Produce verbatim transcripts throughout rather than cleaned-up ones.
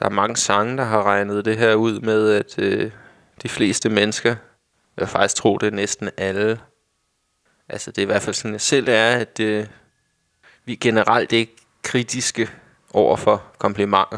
Der er mange sange, der har regnet det her ud med, at øh, de fleste mennesker, jeg faktisk tror, det er næsten alle. Altså, det er i hvert fald sådan, jeg selv er, at øh, vi generelt ikke kritiske over for komplimenter.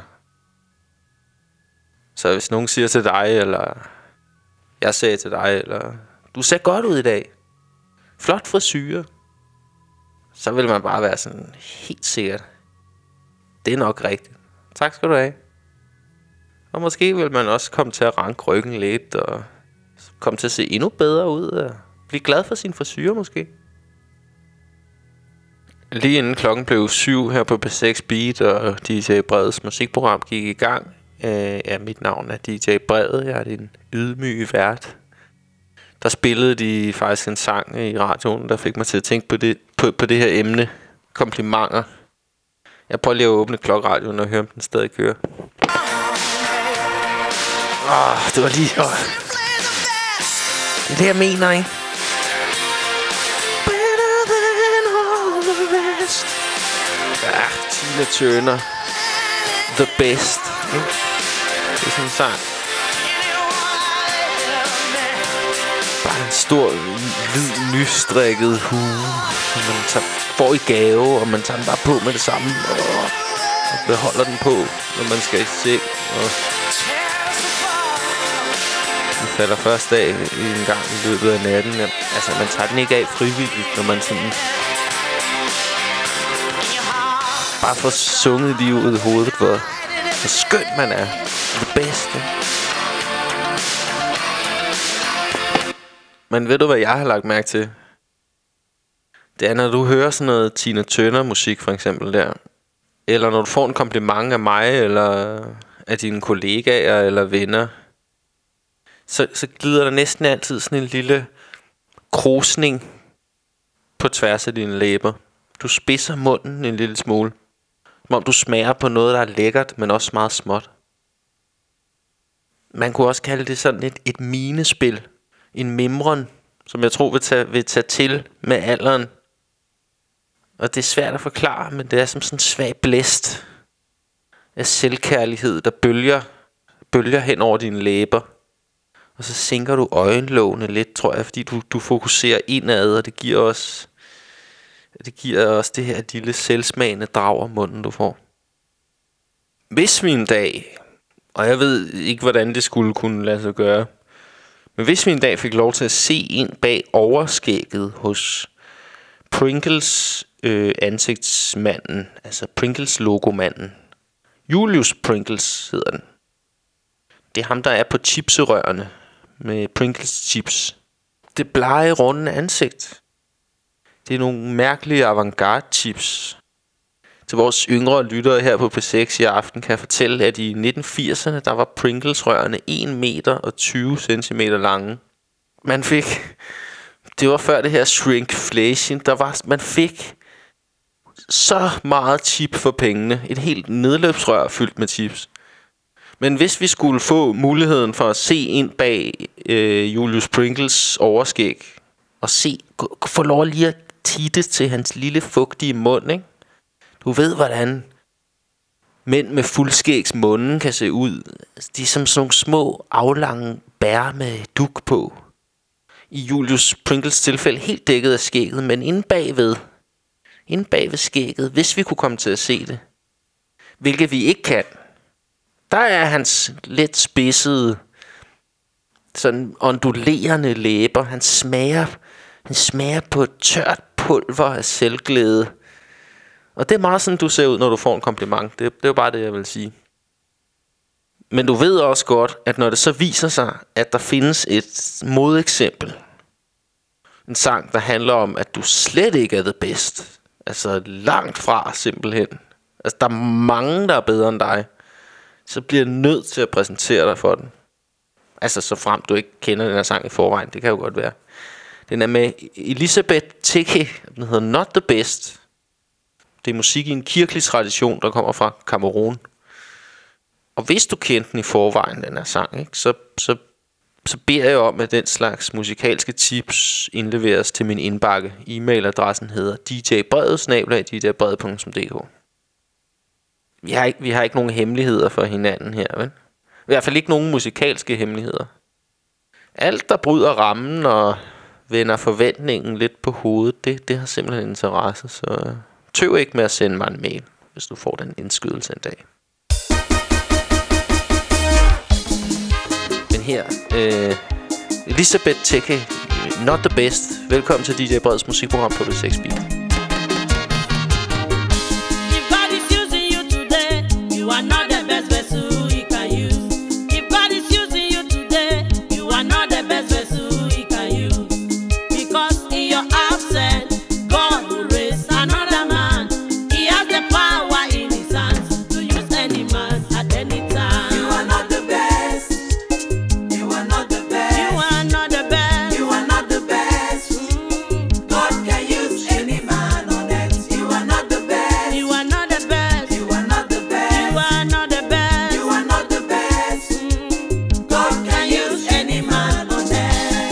Så hvis nogen siger til dig, eller jeg sagde til dig, eller du ser godt ud i dag, flot frisyre, så vil man bare være sådan helt sikkert, det er nok rigtigt. Tak skal du have. Og måske vil man også komme til at ranke ryggen lidt, og komme til at se endnu bedre ud, og blive glad for sin frisyre måske. Lige inden klokken blev syv her på P seks Beat, og D J Breds musikprogram gik i gang. Øh, ja, mit navn er D J Bred, jeg er din ydmyge vært. Der spillede de faktisk en sang i radioen, der fik mig til at tænke på det, på, på det her emne, komplimenter. Jeg prøver lige at åbne klokradioen og høre, om den stadig kører. Åh, oh, det var lige... Oh. Det er det, jeg mener, ikke? Ja, Tina Turner. The Best. Ikke? Det er sådan en sang. Bare en stor, hvid, nystrikket hue, som man tager, får i gave, og man tager den bare på med det samme. Og, og beholder den på, når man skal i seng. Og den falder først af en gang i løbet af natten. Altså, man tager den ikke af frivilligt, når man sådan... Bare får sunget lige ud i hovedet, hvor, hvor skønt man er. Det bedste. Men ved du, hvad jeg har lagt mærke til? Det er, når du hører sådan noget Tina Turner musik, for eksempel der. Eller når du får en kompliment af mig, eller af dine kollegaer, eller venner. Så, så glider der næsten altid sådan en lille krusning på tværs af dine læber. Du spidser munden en lille smule. Som om du smager på noget, der er lækkert, men også meget småt. Man kunne også kalde det sådan et, et minespil. En mimren, som jeg tror vil tage, vil tage til med alderen. Og det er svært at forklare, men det er som sådan en svag blæst af selvkærlighed, der bølger, bølger hen over dine læber. Og så sænker du øjenlågene lidt, tror jeg, fordi du, du fokuserer indad, og det giver også... Det giver også det her lille selvsmagende drag om munden, du får. Hvis vi en dag, og jeg ved ikke, hvordan det skulle kunne lade sig gøre, men hvis vi en dag fik lov til at se ind bag overskægget hos Pringles øh, ansigtsmanden, altså Pringles logomanden, Julius Pringles hedder den. Det er ham, der er på chipserørene med Pringles chips. Det blege, runde ansigt. Det er nogle mærkelige avantgarde chips. Til vores yngre lyttere her på P seks i aften kan jeg fortælle, at i nitten firserne, der var Pringles-rørene en meter og tyve centimeter lange. Man fik... Det var før det her shrinkflation. Der var, man fik så meget chip for pengene. Et helt nedløbsrør fyldt med chips. Men hvis vi skulle få muligheden for at se ind bag øh, Julius Pringles overskæg, og se, få lov lige at titte til hans lille fugtige mund, ikke? Du ved, hvordan mænd med fuldskægs munden kan se ud. De er som sådan nogle små, aflange bær med duk på. I Julius Pringles tilfælde helt dækket af skægget, men inde bagved, inde bagved skægget, hvis vi kunne komme til at se det, hvilket vi ikke kan, der er hans lidt spidsede, sådan ondulerende læber. Han smager, han smager på et tørt pulver af selvglæde. Og det er meget sådan, du ser ud, når du får en kompliment. Det, det er jo bare det, jeg vil sige. Men du ved også godt, at når det så viser sig, at der findes et modeksempel, en sang, der handler om, at du slet ikke er the best, altså langt fra simpelthen, altså der er mange, der er bedre end dig, så bliver jeg nødt til at præsentere dig for den. Altså så frem du ikke kender den her sang i forvejen. Det kan jo godt være. Den er med Elizabeth Teke. Den hedder Not the Best. Det er musik i en kirkelig tradition, der kommer fra Cameroun. Og hvis du kendte den i forvejen, den her sang, ikke, så, så, så beder jeg om, at den slags musikalske tips indleveres til min indbakke. E-mailadressen hedder d j bred snabel-a d j bred punktum d k. Vi har ikke, vi har ikke nogen hemmeligheder for hinanden her, vel? I hvert fald ikke nogen musikalske hemmeligheder. Alt, der bryder rammen og vender forventningen lidt på hovedet, det, det har simpelthen interesse. Så tøv ikke med at sende mig en mail, hvis du får den indskydelse en dag. Men her, øh, Elisabeth Teke, Not The Best. Velkommen til D J Breds musikprogram på B seks Beat. You are not the best vessel he can use. If God is using you today, you are not the best vessel he can use. Because in your absence, God will raise another man. He has the power in his hands to use any man at any time. You are not the best. You are not the best. You are not the best. You are not the best. Mm. God can use any man on earth. You are not the best. You are not the best. You are not the best. You are not the best. You are not the best. Mm. God can use any man on earth.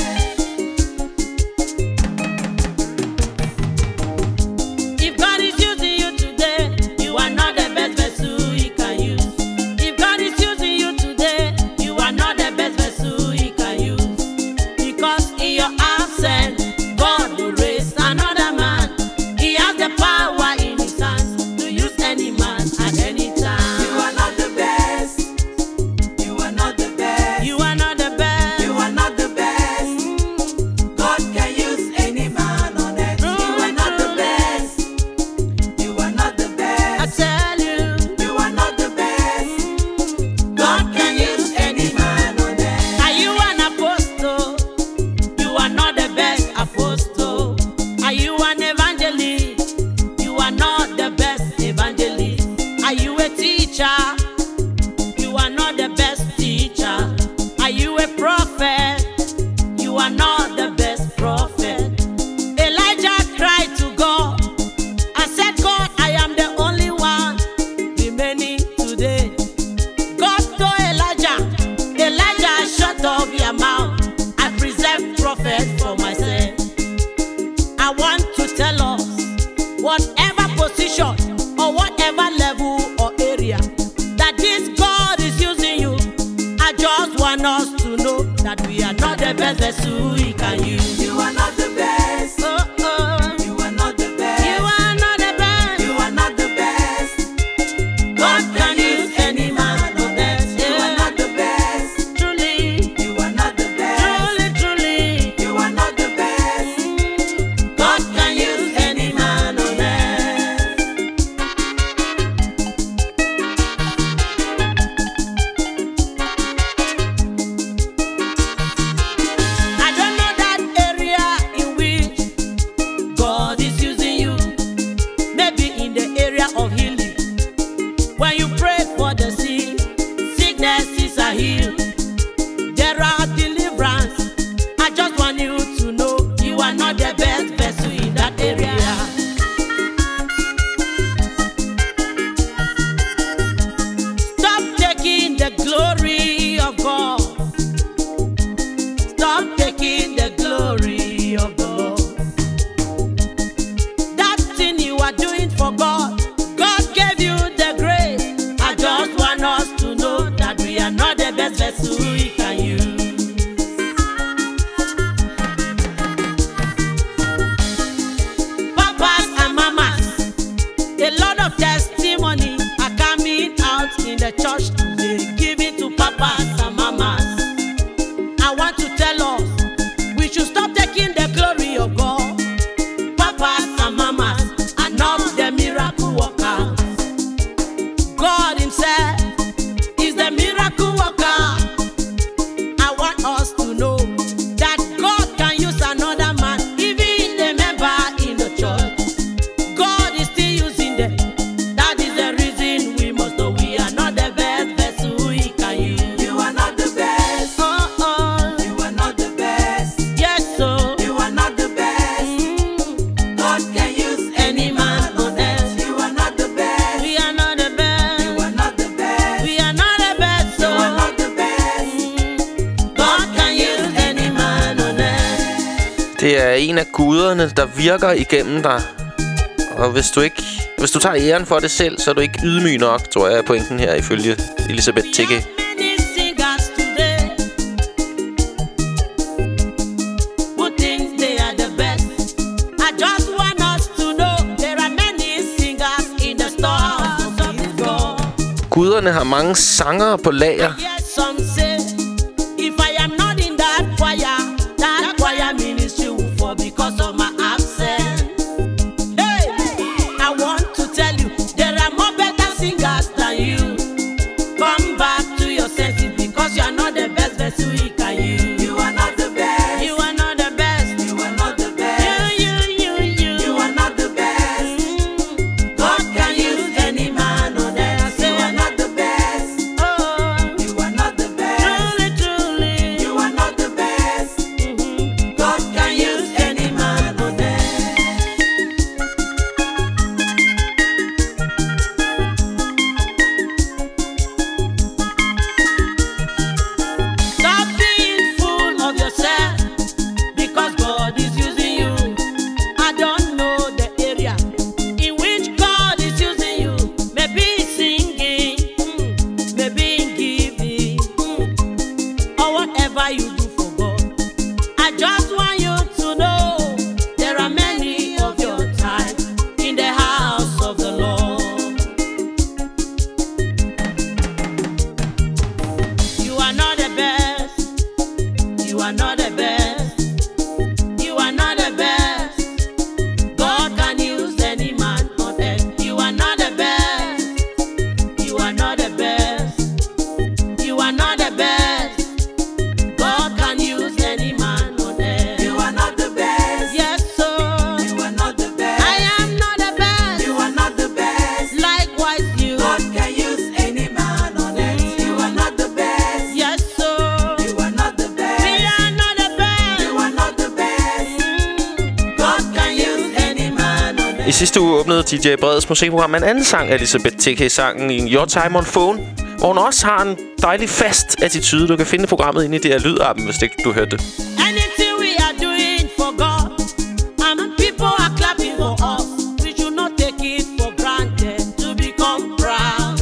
If God is using you today, you are not the best vessel he can use. If God is using you today, you are not the best vessel he can use. Because in your absence, God will raise another man. He has the power in his hands to use any man at any You time. are not the best. You are not the best. You are not the best. You are not the best. Mm. God can use any man on earth. You are not the best. You are not the I best. tell you, You are not the best. God can use any man on earth. are you an apostle? You are not the best apostle. Are you an evangelist? You are not the best evangelist. Are you a teacher? You are not the best teacher. Are you a prophet? You are not the best prophet. Elijah cried to God and said, God, I am the only one remaining today. God told Elijah, Elijah, shut up your mouth. I preserve prophets for myself. I want to tell us, whatever position or whatever level or area that this God is using you, I just want us to know that we are not the best vessel he can use. You are not the best. Oh, oh, You are not the best. you are not the best. You are not the best. God can use any man on earth. You are not the best. Truly, You are not the best. truly, truly. You are not the best. God can use any man on earth. I don't know that area in which God is using you. Maybe in the area of healing. When you pray for the sick, sicknesses are healed. There are deliverance. I just want you to know you are not the best vessel in that area. Stop taking the glory of God. Stop taking the glory of God. That thing you are doing for God, God gave you the grace. I just want us to know that we are not the best vessel he can use. Papas and mamas, a lot of testimony are coming out in the church today, giving to papas and mamas. I want to tell us, we should stop taking the glory of God. Papas and mamas are not the miracle workers. God himself is the miracle worker. I want us to know that God can use another man, even a member in the church. God is still using them. That is the reason we must know we are not the best vessel he can use. You are not the best. Oh, oh, You are not the best. yes, so. You are not the best. Mm. God can use any man on earth. You are not the best. We are not the best. You are not the best. We are not the best. You So are not the best. Mm. God can use any man on earth. Det er en af guderne, der virker igennem dig. Og hvis du ikke Hvis du tager æren for det selv, så er du ikke ydmyg nok, tror jeg, er pointen her, ifølge Elisabeth Tikke. Guderne har mange sangere på lager. I sidste uge åbnede D J Breds musikprogram en anden sang af Elisabeth Tikke-sangen i Your Time on Phone, hvor hun også har en dejlig fast attitude. Du kan finde programmet inde i det her lydappen, hvis ikke du hørte det. Anything we are doing for God, and people are clapping for us. We should not take it for granted to become proud.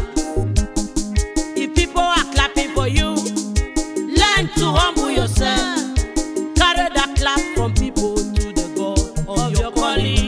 If people are clapping for you, learn to humble yourself. Carry that clap from people to the God of your calling.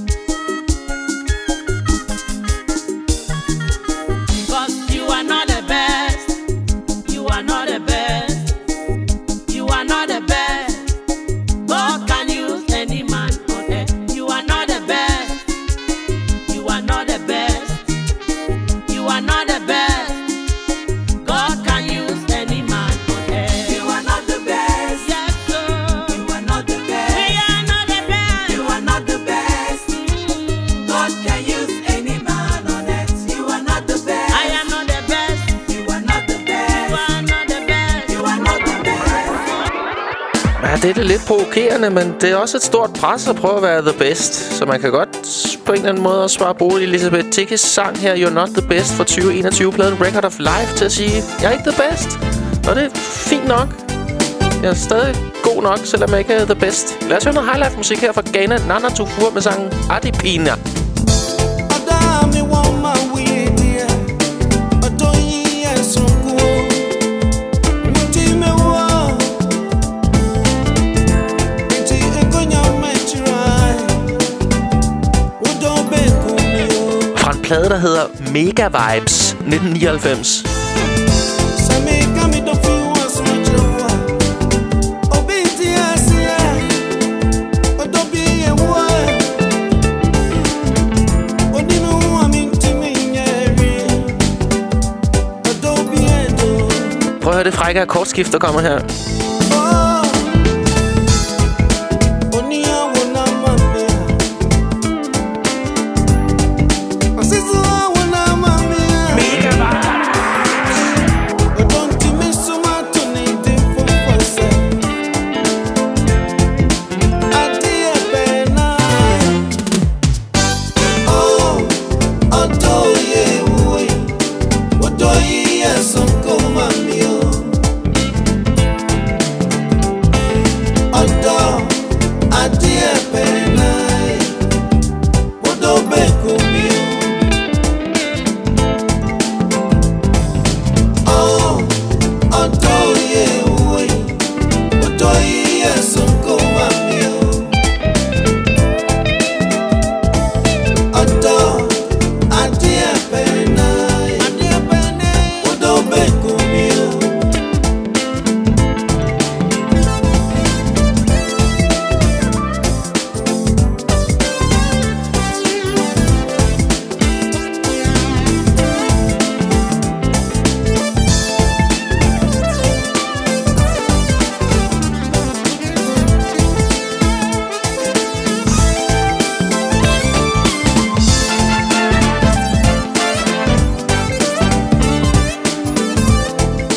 Det er det lidt provokerende, men det er også et stort pres at prøve at være the best. Så man kan godt på en eller anden måde også bare bruge Elisabeth Tikkes sang her, You're Not The Best, fra tyve enogtyve-pladen Record of Life, til at sige, jeg er ikke the best. Og det er fint nok. Jeg er stadig god nok, selvom jeg ikke er the best. Lad os høre noget highlife musik her fra Ghana, Nana Tufur med sangen Adipina. Plade, der hedder Mega Vibes nitten nioghalvfems. Prøv at høre det frække akkordskift, der kommer her.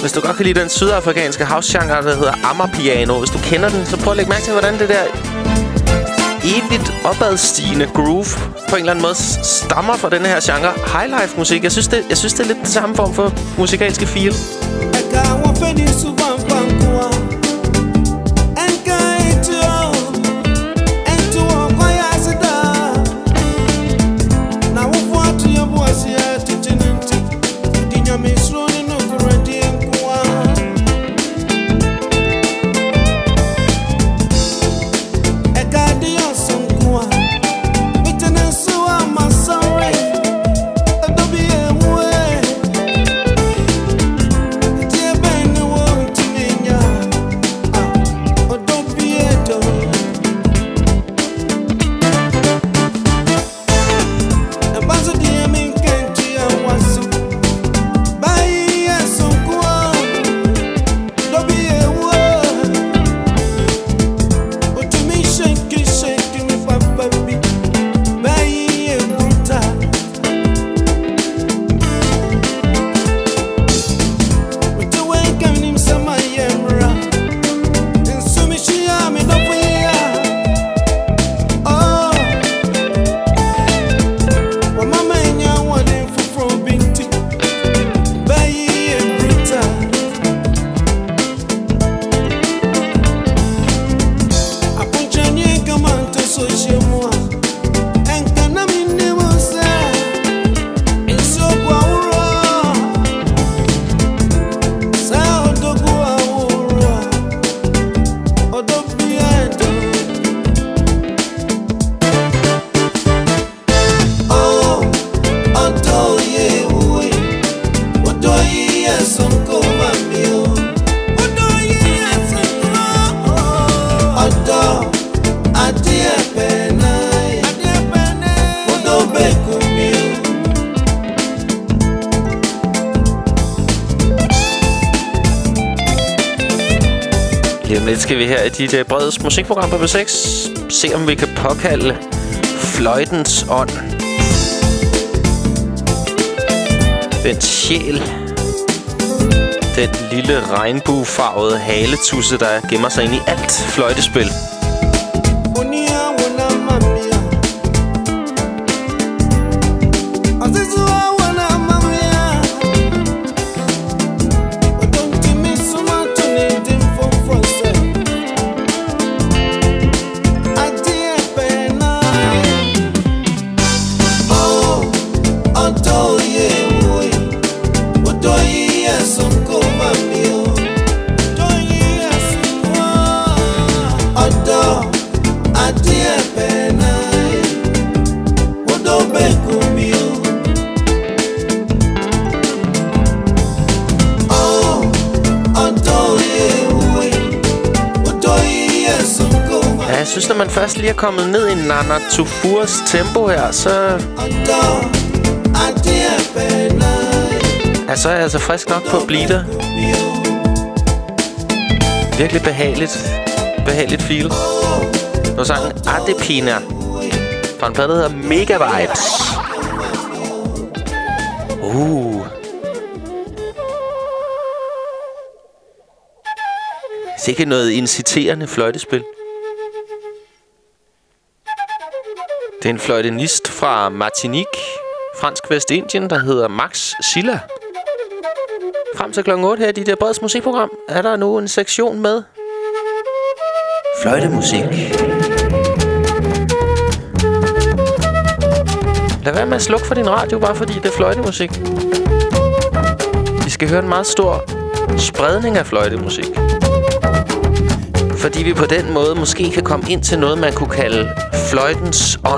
Hvis du godt kan lide den sydafrikanske house-genre, der hedder Amapiano, hvis du kender den, så prøv at lægge mærke til, hvordan det der evigt opadstigende groove på en eller anden måde stammer fra den her genre highlife-musik. Jeg synes, det, jeg synes, det er lidt den samme form for musikalske feel. Skal vi her i D J Breds musikprogram på B seks se om vi kan påkalde fløjtens ånd. Den sjæl. Den lille regnbuefarvede haletusse, der gemmer sig ind i alt fløjtespil. Når man først lige er kommet ned i Nana Tufurs tempo her, så... Ja, så er jeg altså frisk nok på at blive der. Virkelig behageligt. Behageligt feel. Nu sangen Adepina fra en plade, der hedder Mega Vibes. Uh. Sikkert noget inciterende fløjtespil. Det er en fløjtenist fra Martinique, fransk Vestindien, der hedder Max Silla. Frem til klokken otte her i D J Breds musikprogram er der nu en sektion med fløjtemusik. Lad være med at slukke for din radio, bare fordi det er fløjtemusik. Vi skal høre en meget stor spredning af fløjtemusik. Fordi vi på den måde måske kan komme ind til noget, man kunne kalde fløjtens ånd.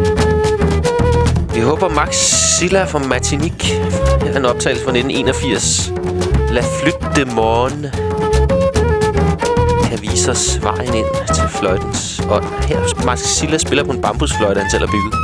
Vi håber, Max Silla fra Martinique, her er en optagelse fra nitten enogfirs, La Flûte de Morne, kan vise os vejen ind til fløjtens ånd. Her Max Silla spiller på en bambusfløjte, han selv har bygget.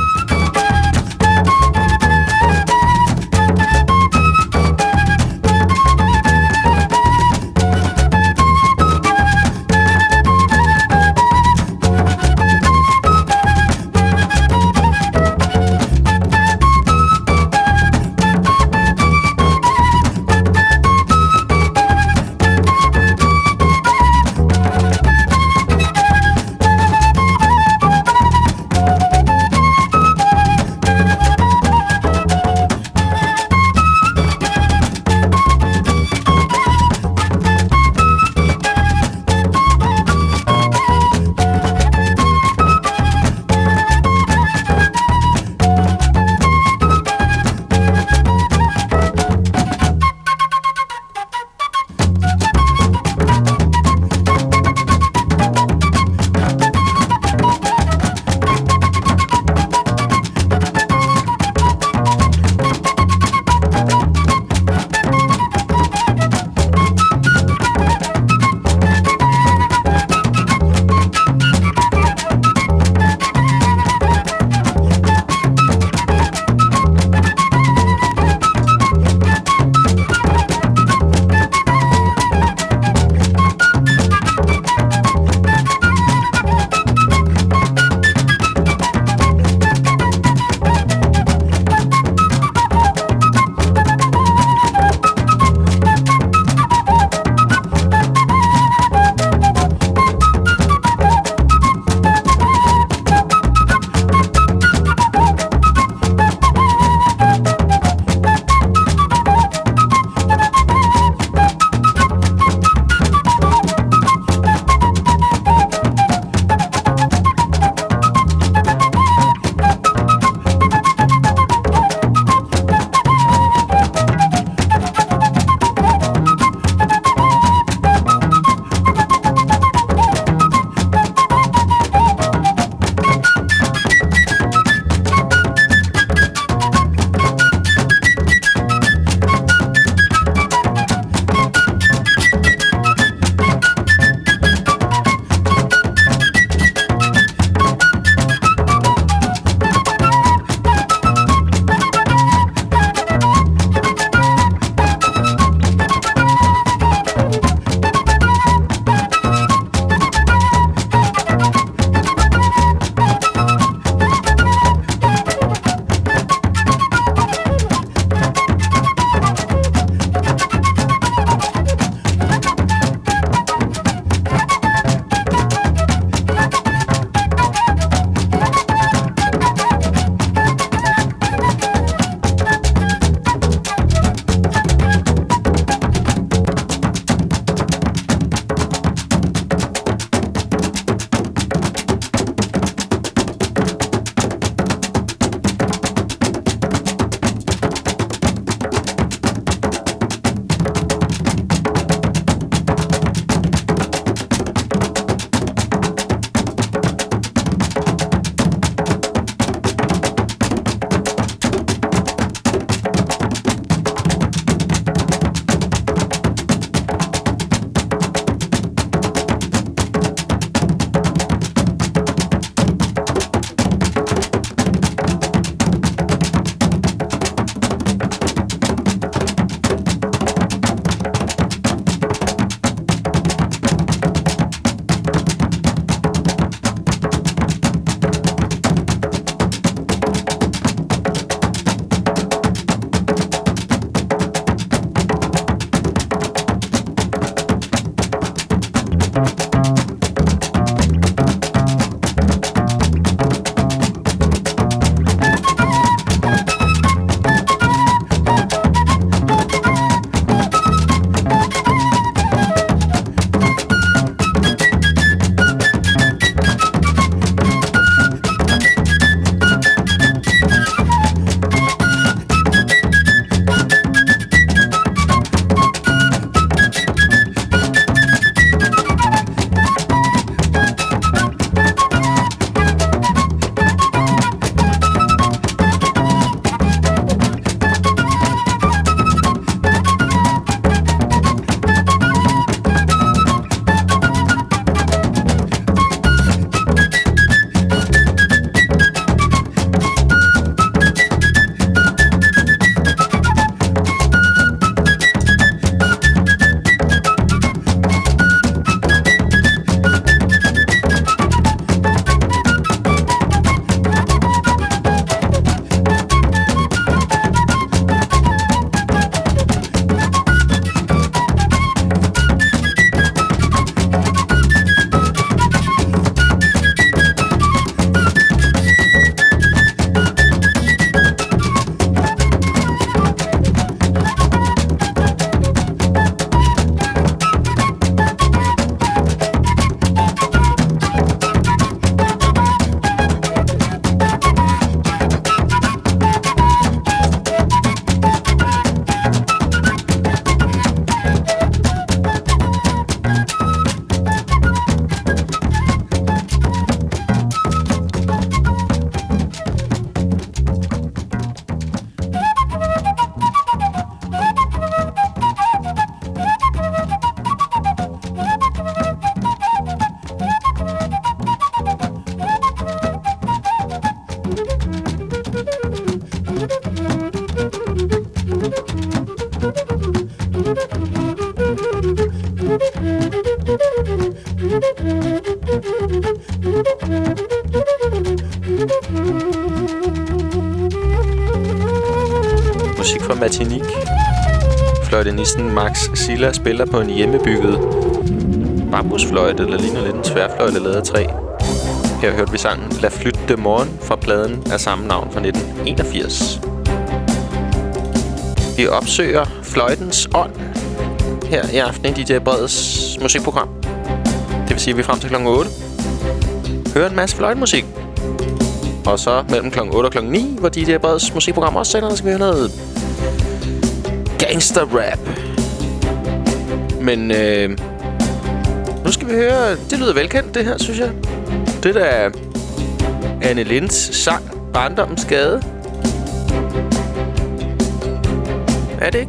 Musik fra Martinique. Fløjtenisten Max Silla spiller på en hjemmebygget bambusfløjte, der ligner lidt en tværfløjte lavet af træ. Her hørte vi sangen La Flûte de Morne fra pladen af samme navn fra nitten enogfirs. Vi opsøger fløjtens ånd her i aften i D J Breds musikprogram. Det vil sige, at vi frem til klokken otte hører en masse fløjtemusik. Og så mellem klokken otte og klokken ni, hvor D J Breds musikprogram også sender, der skal vi høre noget gangster-rap. Men øh, nu skal vi høre... Det lyder velkendt, det her, synes jeg. Det der er Anne Linds sang Barndommens Skade. Er det ikke?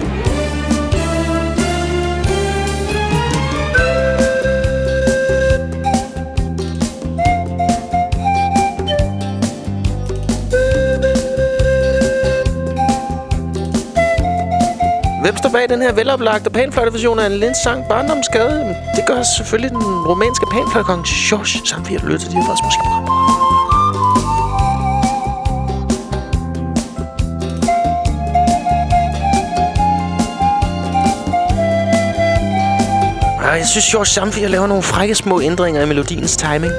Hvem står bag den her veloplagte panfløjteversion af Anne Linds sang Barndommens Skade? Det gør selvfølgelig den romanske panfløjtekonge Georges Zamfir, der lytter til de her vores musikprogram. Jeg synes, Georges Zamfir laver nogle frække små ændringer i melodiens timing.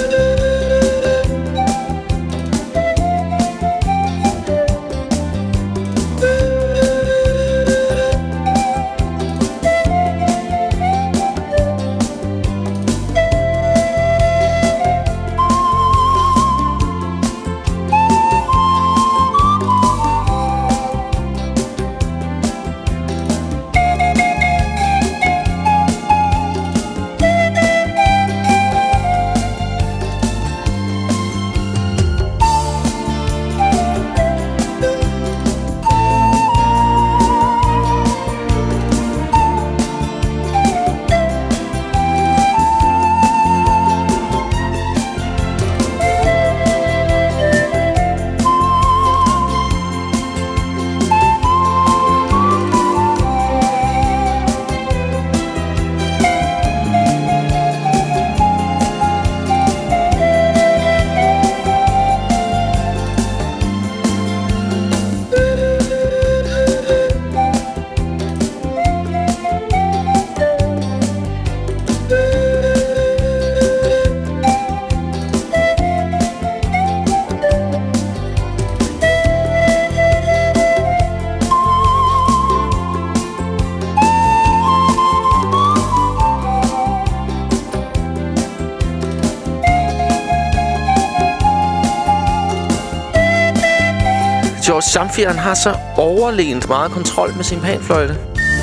Georges Zamfir har så overlegent meget kontrol med sin panfløjte.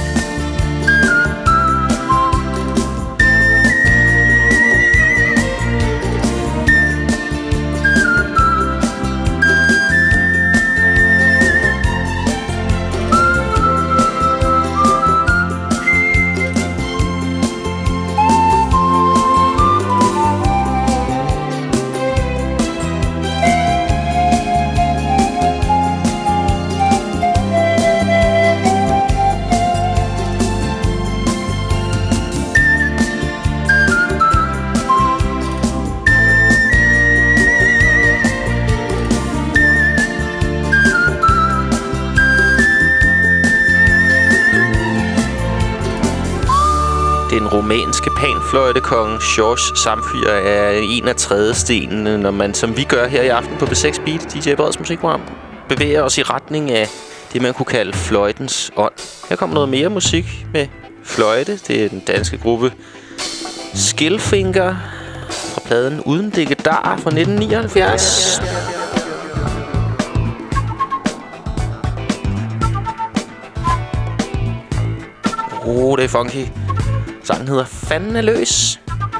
Den romanske panfløjtekonge Georges Zamfir er en af trædestenene, når man, som vi gør her i aften på B seks Beat, D J Breds musikprogram, bevæger os i retning af det, man kunne kalde fløjtens ånd. Her kommer noget mere musik med fløjte. Det er den danske gruppe Skillfinger fra pladen Uden Digedar fra nitten nioghalvfjerds. Oh, det er funky. Sangen hedder Fanden er løs.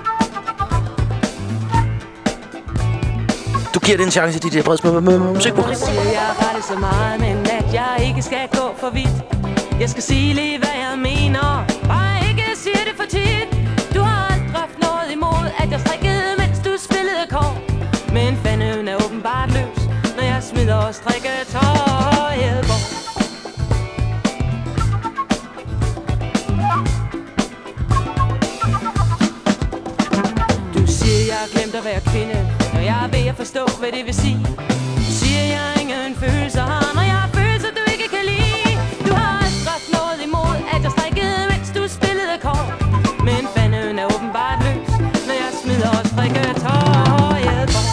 Du giver det en chance til de der breds med musikprogram. Jeg siger, jeg har det så meget, men at jeg ikke skal gå for vidt. Jeg skal sige lige, hvad jeg mener, bare ikke sige det for tit. Du har aldrig haft noget imod, at jeg strikkede, mens du spillede kort. Men fanden er åbenbart løs, når jeg smider og strikketøjet bort. at være kvinde, når jeg er ved at forstå, hvad det vil sige. Du siger, jeg ingen følelser har, når jeg har følelser, du ikke kan lide. Du har aldrig haft noget imod, at jeg strikkede, mens du spillede kort. Men fanden er åbenbart løs, når jeg smider og strikker tøjet bort.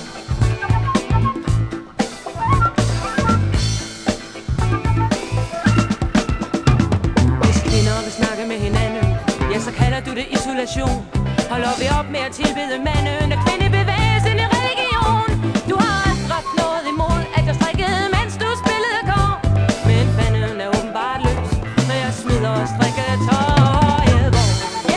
Hvis kvinder vil snakke med hinanden, ja, så kalder du det isolation. Holder vi op med at tilbede manden og kvindebevægelsen i religion. Du har aldrig haft noget imod, at jeg strikkede, mens du spillede kort. Men fanden er åbenbart løs, når jeg smider og strikker tøjet bort.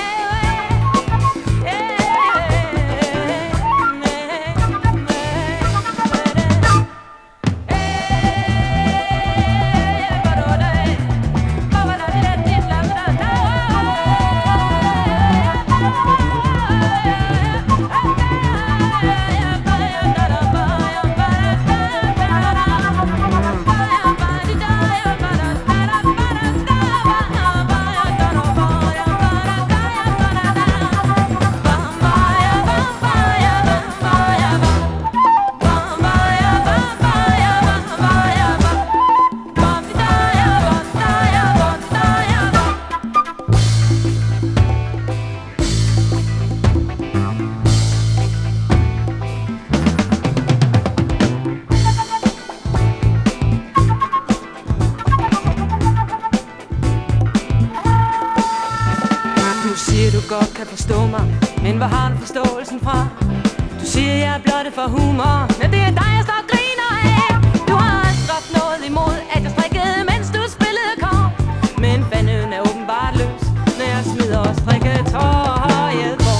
Forstå mig, men hvor har du forståelsen fra? Du siger, jeg er blottet for humor, men det er dig, jeg står og griner af. Du har aldrig haft noget imod, at jeg strikkede, mens du spillede kort. Men fanden er åbenbart løs, når jeg smider og strikker tøjet bort.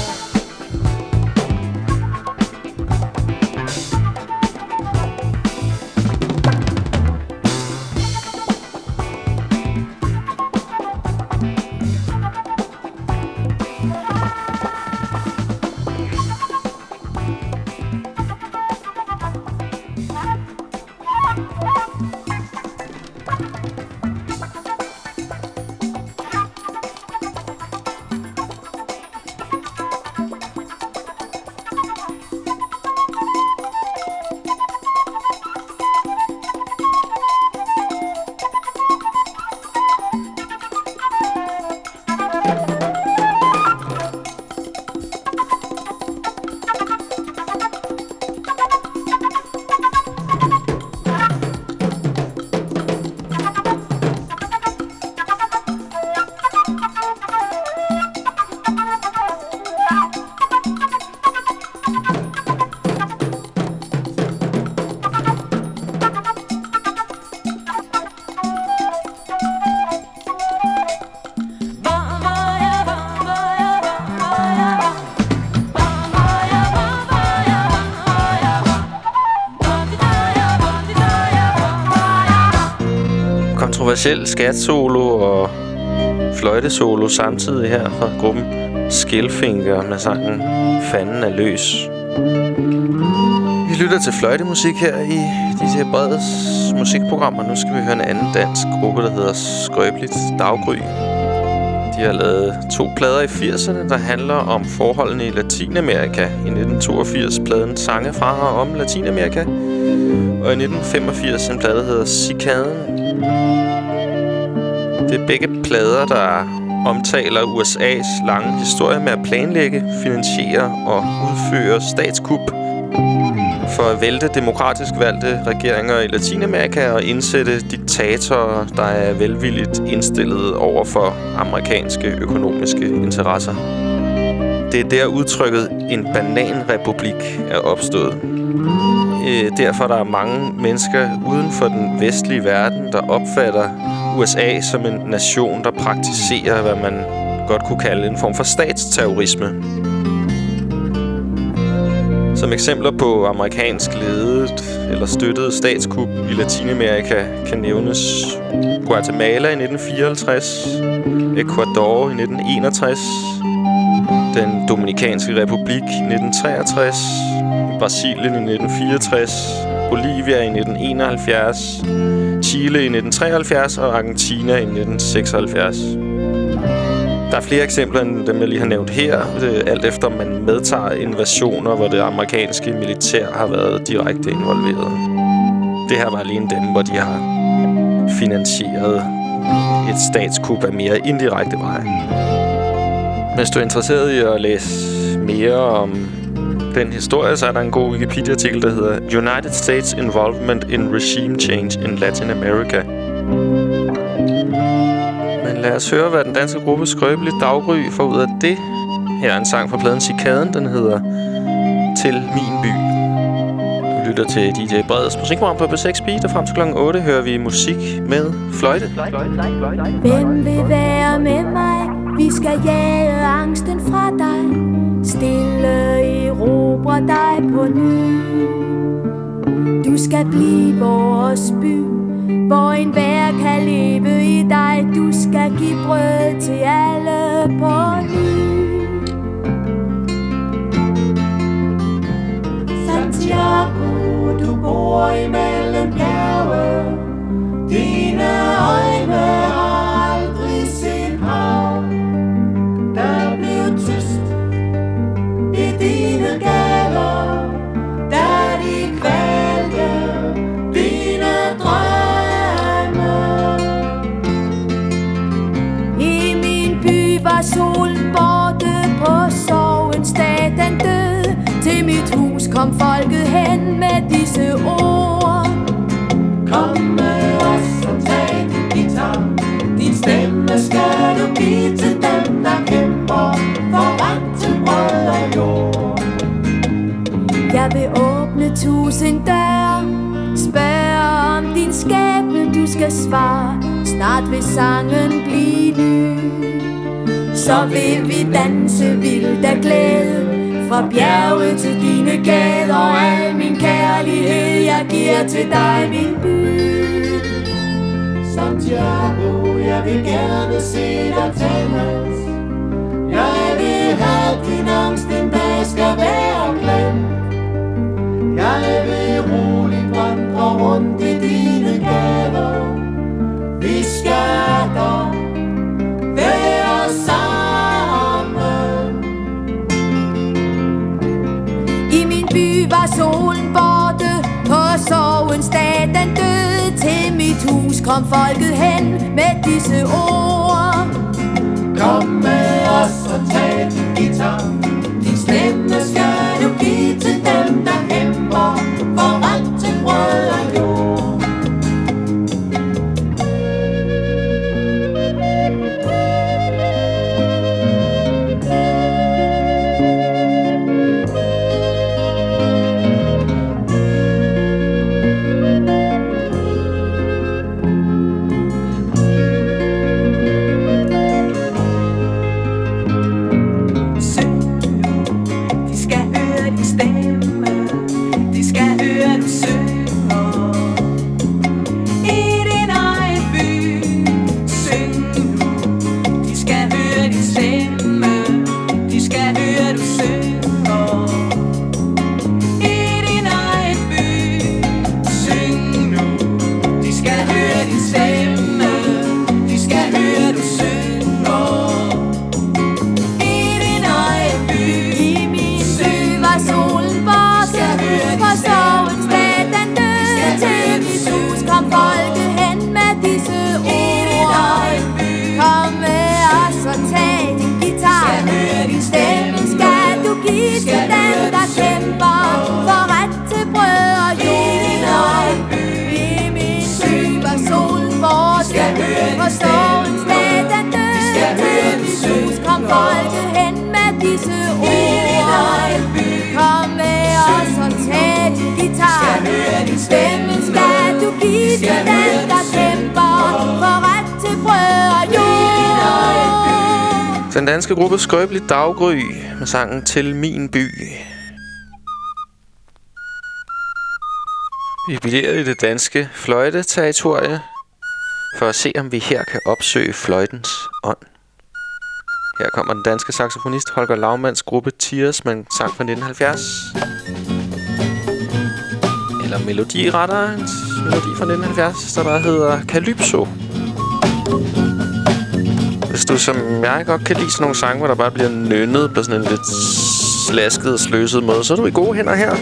Kontroversiel skat-solo og fløjtesolo samtidig her fra gruppen Skillfinger med sangen Fanden er løs. Vi lytter til fløjtemusik her i D J Breds musikprogrammer. Nu skal vi høre en anden dansk gruppe, der hedder Skrøbeligt Daggry. De har lavet to plader i firserne, der handler om forholdene i Latinamerika. I nitten toogfirs pladen Sange fra og om Latinamerika. Og i nitten femogfirs en plade, der hedder Cikaden. Det er begge plader, der omtaler U S A's lange historie med at planlægge, finansiere og udføre statskup for at vælte demokratisk valgte regeringer i Latinamerika og indsætte diktatorer, der er velvilligt indstillet over for amerikanske økonomiske interesser. Det er der udtrykket en bananrepublik er opstået. Derfor der er mange mennesker uden for den vestlige verden, der opfatter U S A som en nation, der praktiserer, hvad man godt kunne kalde en form for statsterrorisme. Som eksempler på amerikansk ledet eller støttet statskup i Latinamerika kan nævnes Guatemala i nitten fireoghalvtreds, Ecuador i nitten enogtres, den Dominikanske Republik i nitten treogtres, Brasilien i nitten fireogtres, Bolivia i nitten enoghalvfjerds, Chile i nitten treoghalvfjerds og Argentina i nitten seksoghalvfjerds. Der er flere eksempler end dem, jeg lige har nævnt her. Alt efter man medtager invasioner, hvor det amerikanske militær har været direkte involveret. Det her var alene dem, hvor de har finansieret et statskup af mere indirekte vej. Hvis du er interesseret i at læse mere om den historie, så er der en god Wikipedia-artikel, der hedder United States Involvement in Regime Change in Latin America. Men lad os høre, hvad den danske gruppe Skrøbelig Daggry får ud af det. Her er en sang fra pladen Cikaden, den hedder Til Min By. Vi lytter til D J Breds musikprogram på B seks Beat, og frem til klokken otte hører vi musik med fløjte. Hvem vil være med mig? Vi skal jage angsten fra dig. Stille erobre dig på ny. Du skal blive vores by, hvor enhver kan leve i dig. Du skal give brød til alle på ny. Santiago, du bor imellem bjerge. Dine øjne har aldrig set hav. Der blev tyst i dine gader, da de kvalte dine drømme. I min by var solen borte, på sorgens dag den døde. Til mit hus kom folket hen med disse ord. Kom med os og tag din guitar. Din stemme skal du give til dem, der kæmper for ret til brød og jord. Jeg vil åbne tusind døre, spørg om din skæbne, du skal svare. Snart vil sangen blive ny. Så vil vi danse vildt af glæde, fra bjerge til dine gader. Al min kærlighed jeg giver til dig, min by. Santiago, jeg vil gerne se dig tændes. Jeg vil have din angst en dag skal være glemt. Jeg vil roligt vandre rundt i dine gader. Vi skal dog være sammen. I min by var solen borte, på sorgens dag den døde. Til mit hus kom folket hen med disse ord. Kom med os og tag din guitar. Din stemme skal du give til dem, der kæmper for ret til brød og jord. Den danske gruppe Skrøbelig Daggry med sangen Til Min By. Vi bliver i det danske fløjteterritorie for at se, om vi her kan opsøge fløjtens ånd. Her kommer den danske saxofonist Holger Laumanns gruppe Tears med en sang fra nitten halvfjerds. Eller melodi rettere, en melodi fra nitten halvfjerds, der bare hedder Calypso. Hvis du som jeg godt kan lide sådan nogle sange, hvor der bare bliver nynnet på sådan en lidt slasket og sløset måde, så er du i gode hænder her.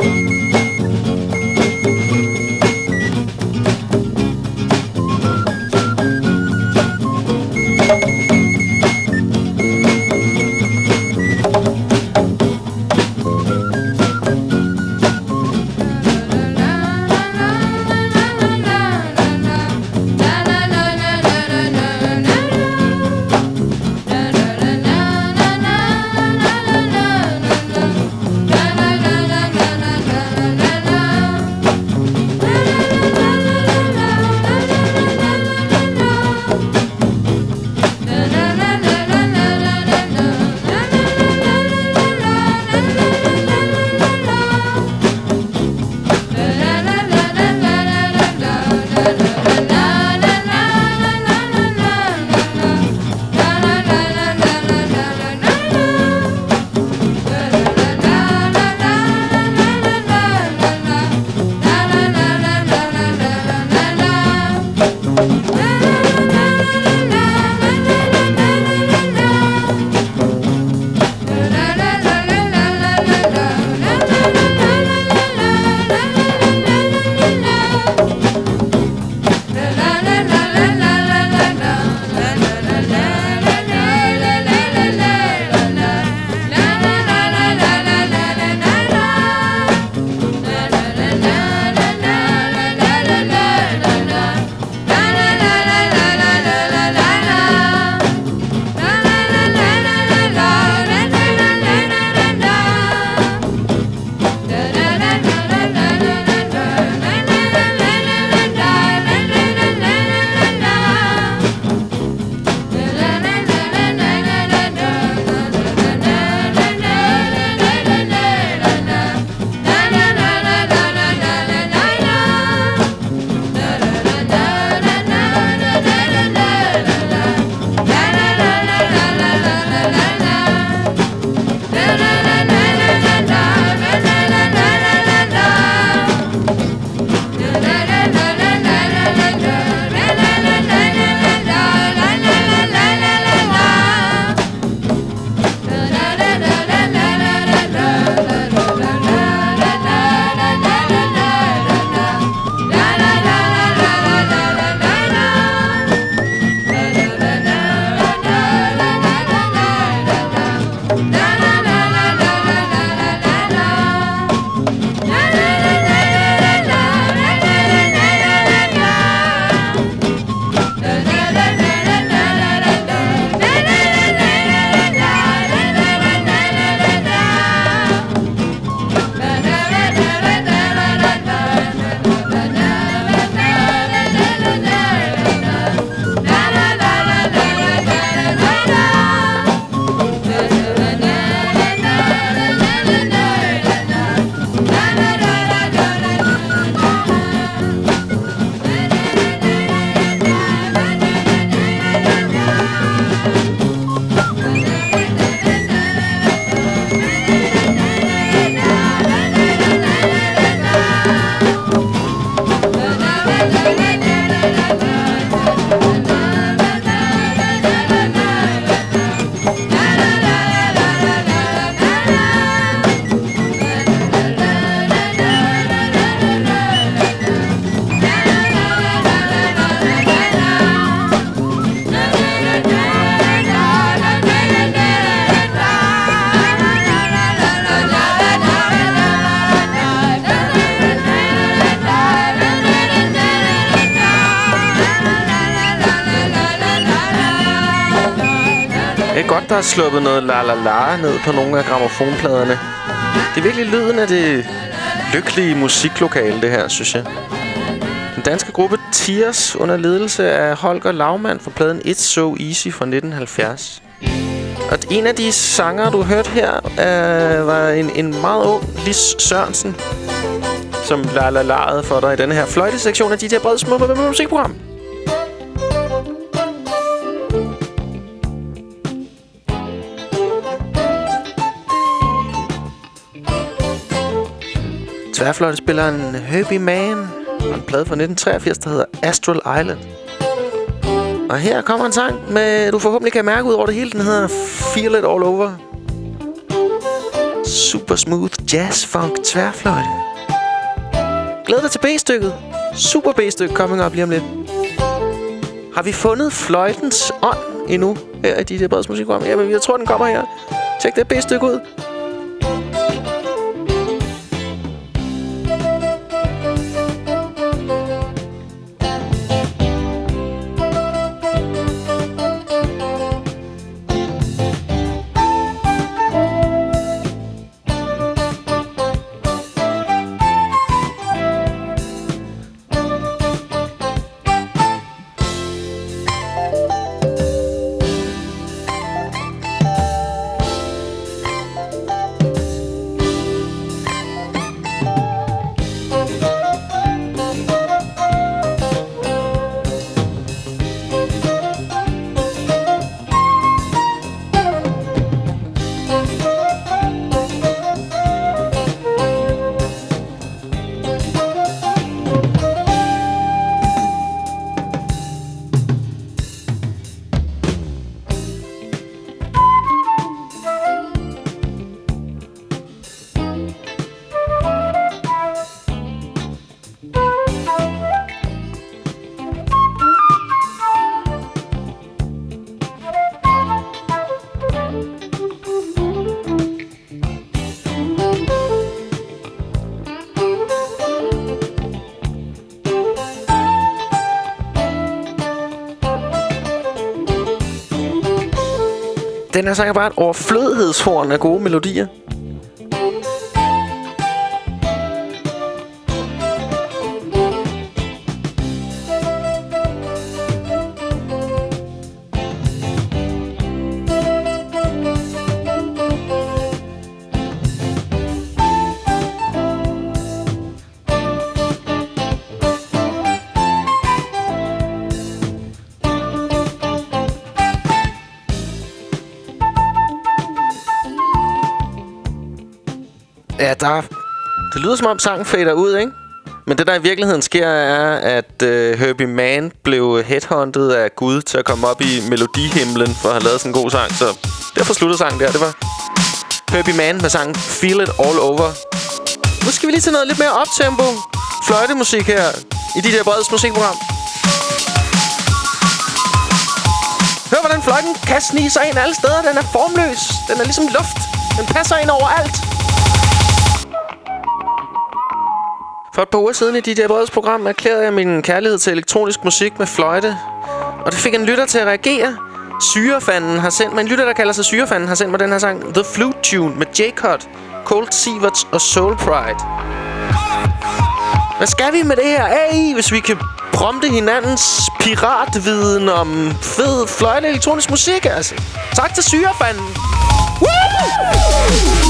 godt, der er sluppet noget la la la ned på nogle af grammofonpladerne. Det er virkelig lyden af det lykkelige musiklokale, det her, synes jeg. Den danske gruppe Tears under ledelse af Holger Laumann fra pladen It's So Easy fra nitten halvfjerds. Og en af de sanger, du hørte her, øh, var en, en meget ung Lis Sørensen, som la la la'ede for dig i denne her fløjtesektion af D J Breds musikprogram. Tværfløjtespilleren Herbie Mann og en plade fra nitten treogfirs, der hedder Astral Island. Og her kommer en sang, med, du forhåbentlig kan mærke ud over det hele. Den hedder Feel It All Over. Super smooth jazz, funk, tværfløjte. Glæd dig til B-stykket. Super B-stykke coming up lige om lidt. Har vi fundet fløjtens ånd endnu her i dit breds musikprogram? Ja, men jeg tror, den kommer her. Tjek det B-stykke ud. Den her sang er bare et overflødighedshorn af gode melodier. Ja, der... Det lyder som om sangen fader ud, ikke? Men det der i virkeligheden sker er, at uh, Herbie Mann blev headhunted af Gud til at komme op i melodihimlen for at have lavet sådan en god sang. Så derfor slutter sangen der. Det var Herbie Mann med sangen Feel It All Over. Nu skal vi lige til noget lidt mere optempo fløjtemusik her i dit der breds musikprogram. Hør, hvordan fløjten kan snige sig ind alle steder. Den er formløs. Den er ligesom luft. Den passer ind overalt. For et par uger siden i D J Breds program erklærede jeg min kærlighed til elektronisk musik med fløjte. Og det fik en lytter til at reagere. Syrefanden har sendt mig, en lytter, der kalder sig Syrefanden, har sendt mig den her sang The Flute Tune med J-Cut, Cold Sieverts og Soul Pride. Hvad skal vi med det her A I, hvis vi kan prompte hinandens piratviden om fed fløjte elektronisk musik, altså? Tak til Syrefanden! Woo!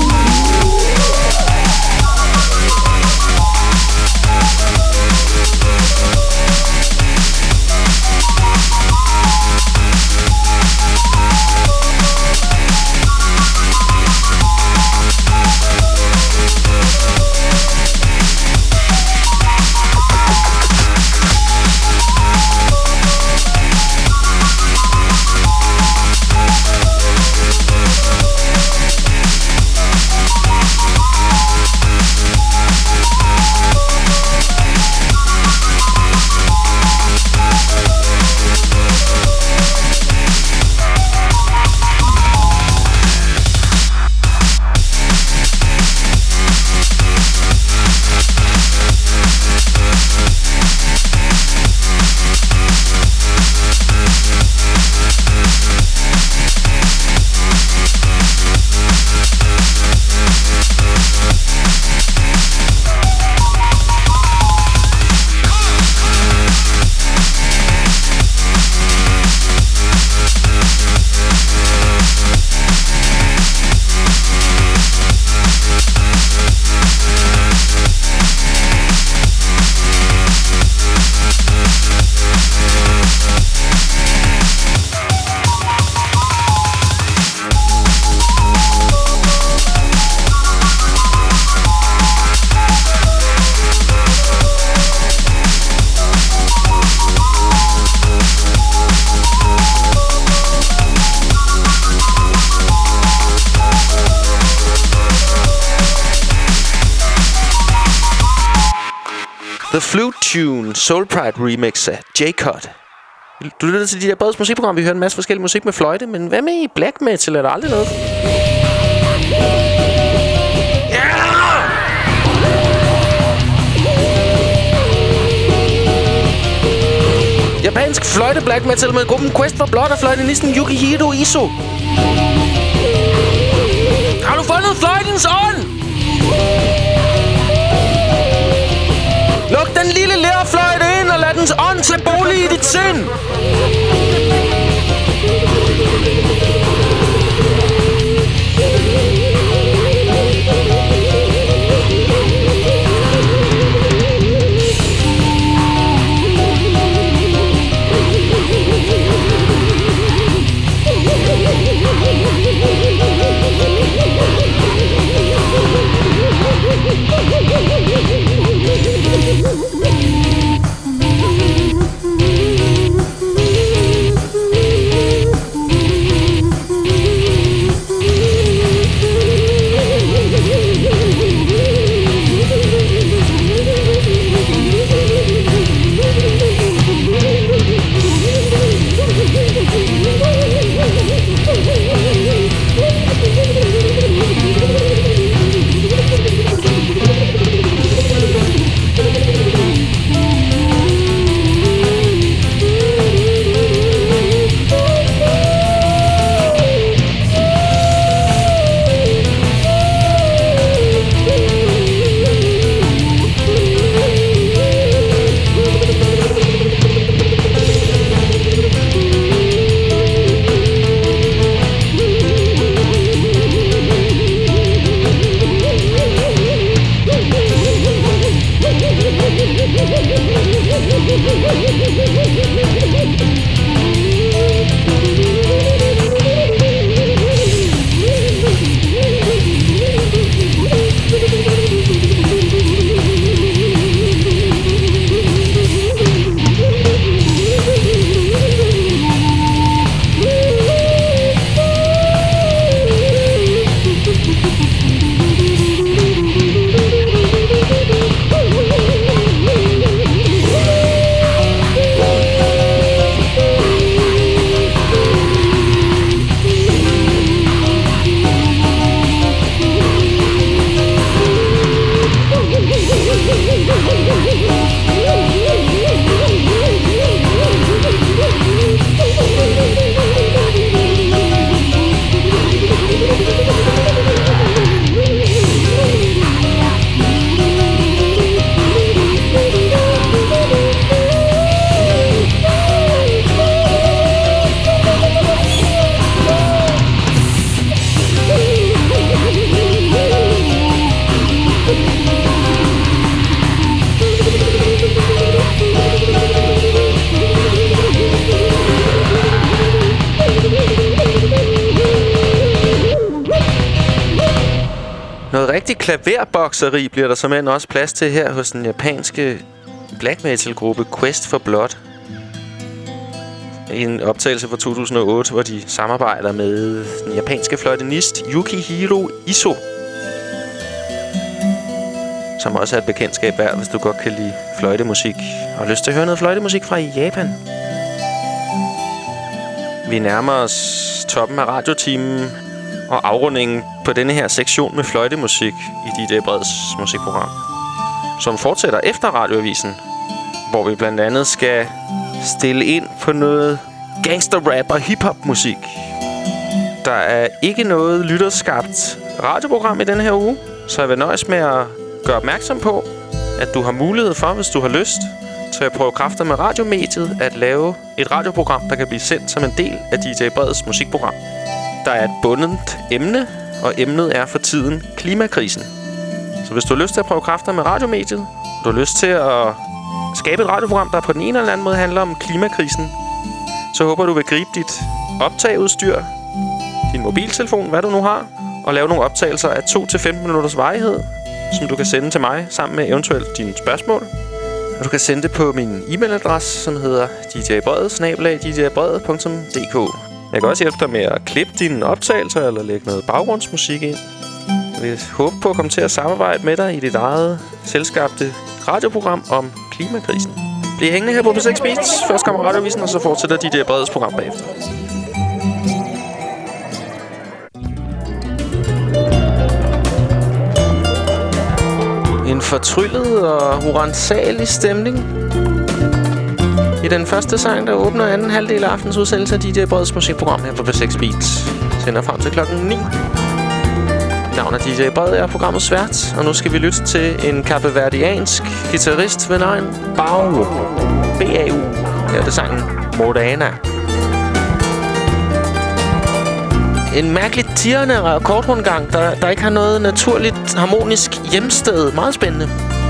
The Flute Tune, Soul Pride remix af J-Cut. Du lytter til de der Breds musikprogram. Vi hører en masse forskellig musik med fløjte. Men hvad med i black metal? Er der aldrig noget? Yeah! Japansk fløjte black metal med gruppen Quest for Blood og fløjtenisten Yukihiro Iso. Har du fundet fløjtens ånd? Luk den lille lærfløjte ind og lad dens ånd tage bolig i dit sind. Klaverbokseri bliver der som end også plads til her hos den japanske black metal gruppe Quest for Blood. I en optagelse fra to tusind og otte, hvor de samarbejder med den japanske fløjtenist Yukihiro Iso, som også er et bekendtskab værd, hvis du godt kan lide fløjtemusik og har lyst til at høre noget fløjtemusik fra Japan. Vi nærmer os toppen af radiotimen og afrundingen på denne her sektion med fløjtemusik i D J Breds musikprogram, som fortsætter efter radioavisen, hvor vi blandt andet skal stille ind på noget gangsterrap og hiphop-musik. Der er ikke noget lytterskabt radioprogram i denne her uge, så jeg vil nøjes med at gøre opmærksom på, at du har mulighed for, hvis du har lyst, til at prøve kræfter med radiomediet at lave et radioprogram, der kan blive sendt som en del af D J Breds musikprogram. Der er et bundet emne, og emnet er for tiden klimakrisen. Så hvis du har lyst til at prøve kræfter med radiomediet, og du har lyst til at skabe et radioprogram, der på den ene eller anden måde handler om klimakrisen, så håber du vil gribe dit optageudstyr, din mobiltelefon, hvad du nu har, og lave nogle optagelser af to til femten minutters varighed, som du kan sende til mig sammen med eventuelt dine spørgsmål. Og du kan sende det på min e-mailadresse, som hedder d j brede snabel-a d j brede punktum d k. Jeg kan også hjælpe dig med at klippe dine optagelser eller lægge noget baggrundsmusik ind. Jeg vil håbe på at komme til at samarbejde med dig i dit eget selvskabte radioprogram om klimakrisen. Bliv hængende her på P seks Beats. Først kommer Radiovisen, og så fortsætter D J Breds program bagefter. En fortryllet og uransagelig stemning i den første sang, der åbner anden halvdel af aftens udsendelse af D J Breds musikprogram her på P seks Beats. Sender frem til klokken ni. Navn er D J Bred, er programmets vært, og nu skal vi lytte til en kapverdiansk guitarist ved navn Bau. B A U. Her er det sangen Modana. En mærkeligt tirrende akkordrundgang, der, der ikke har noget naturligt harmonisk hjemsted. Meget spændende.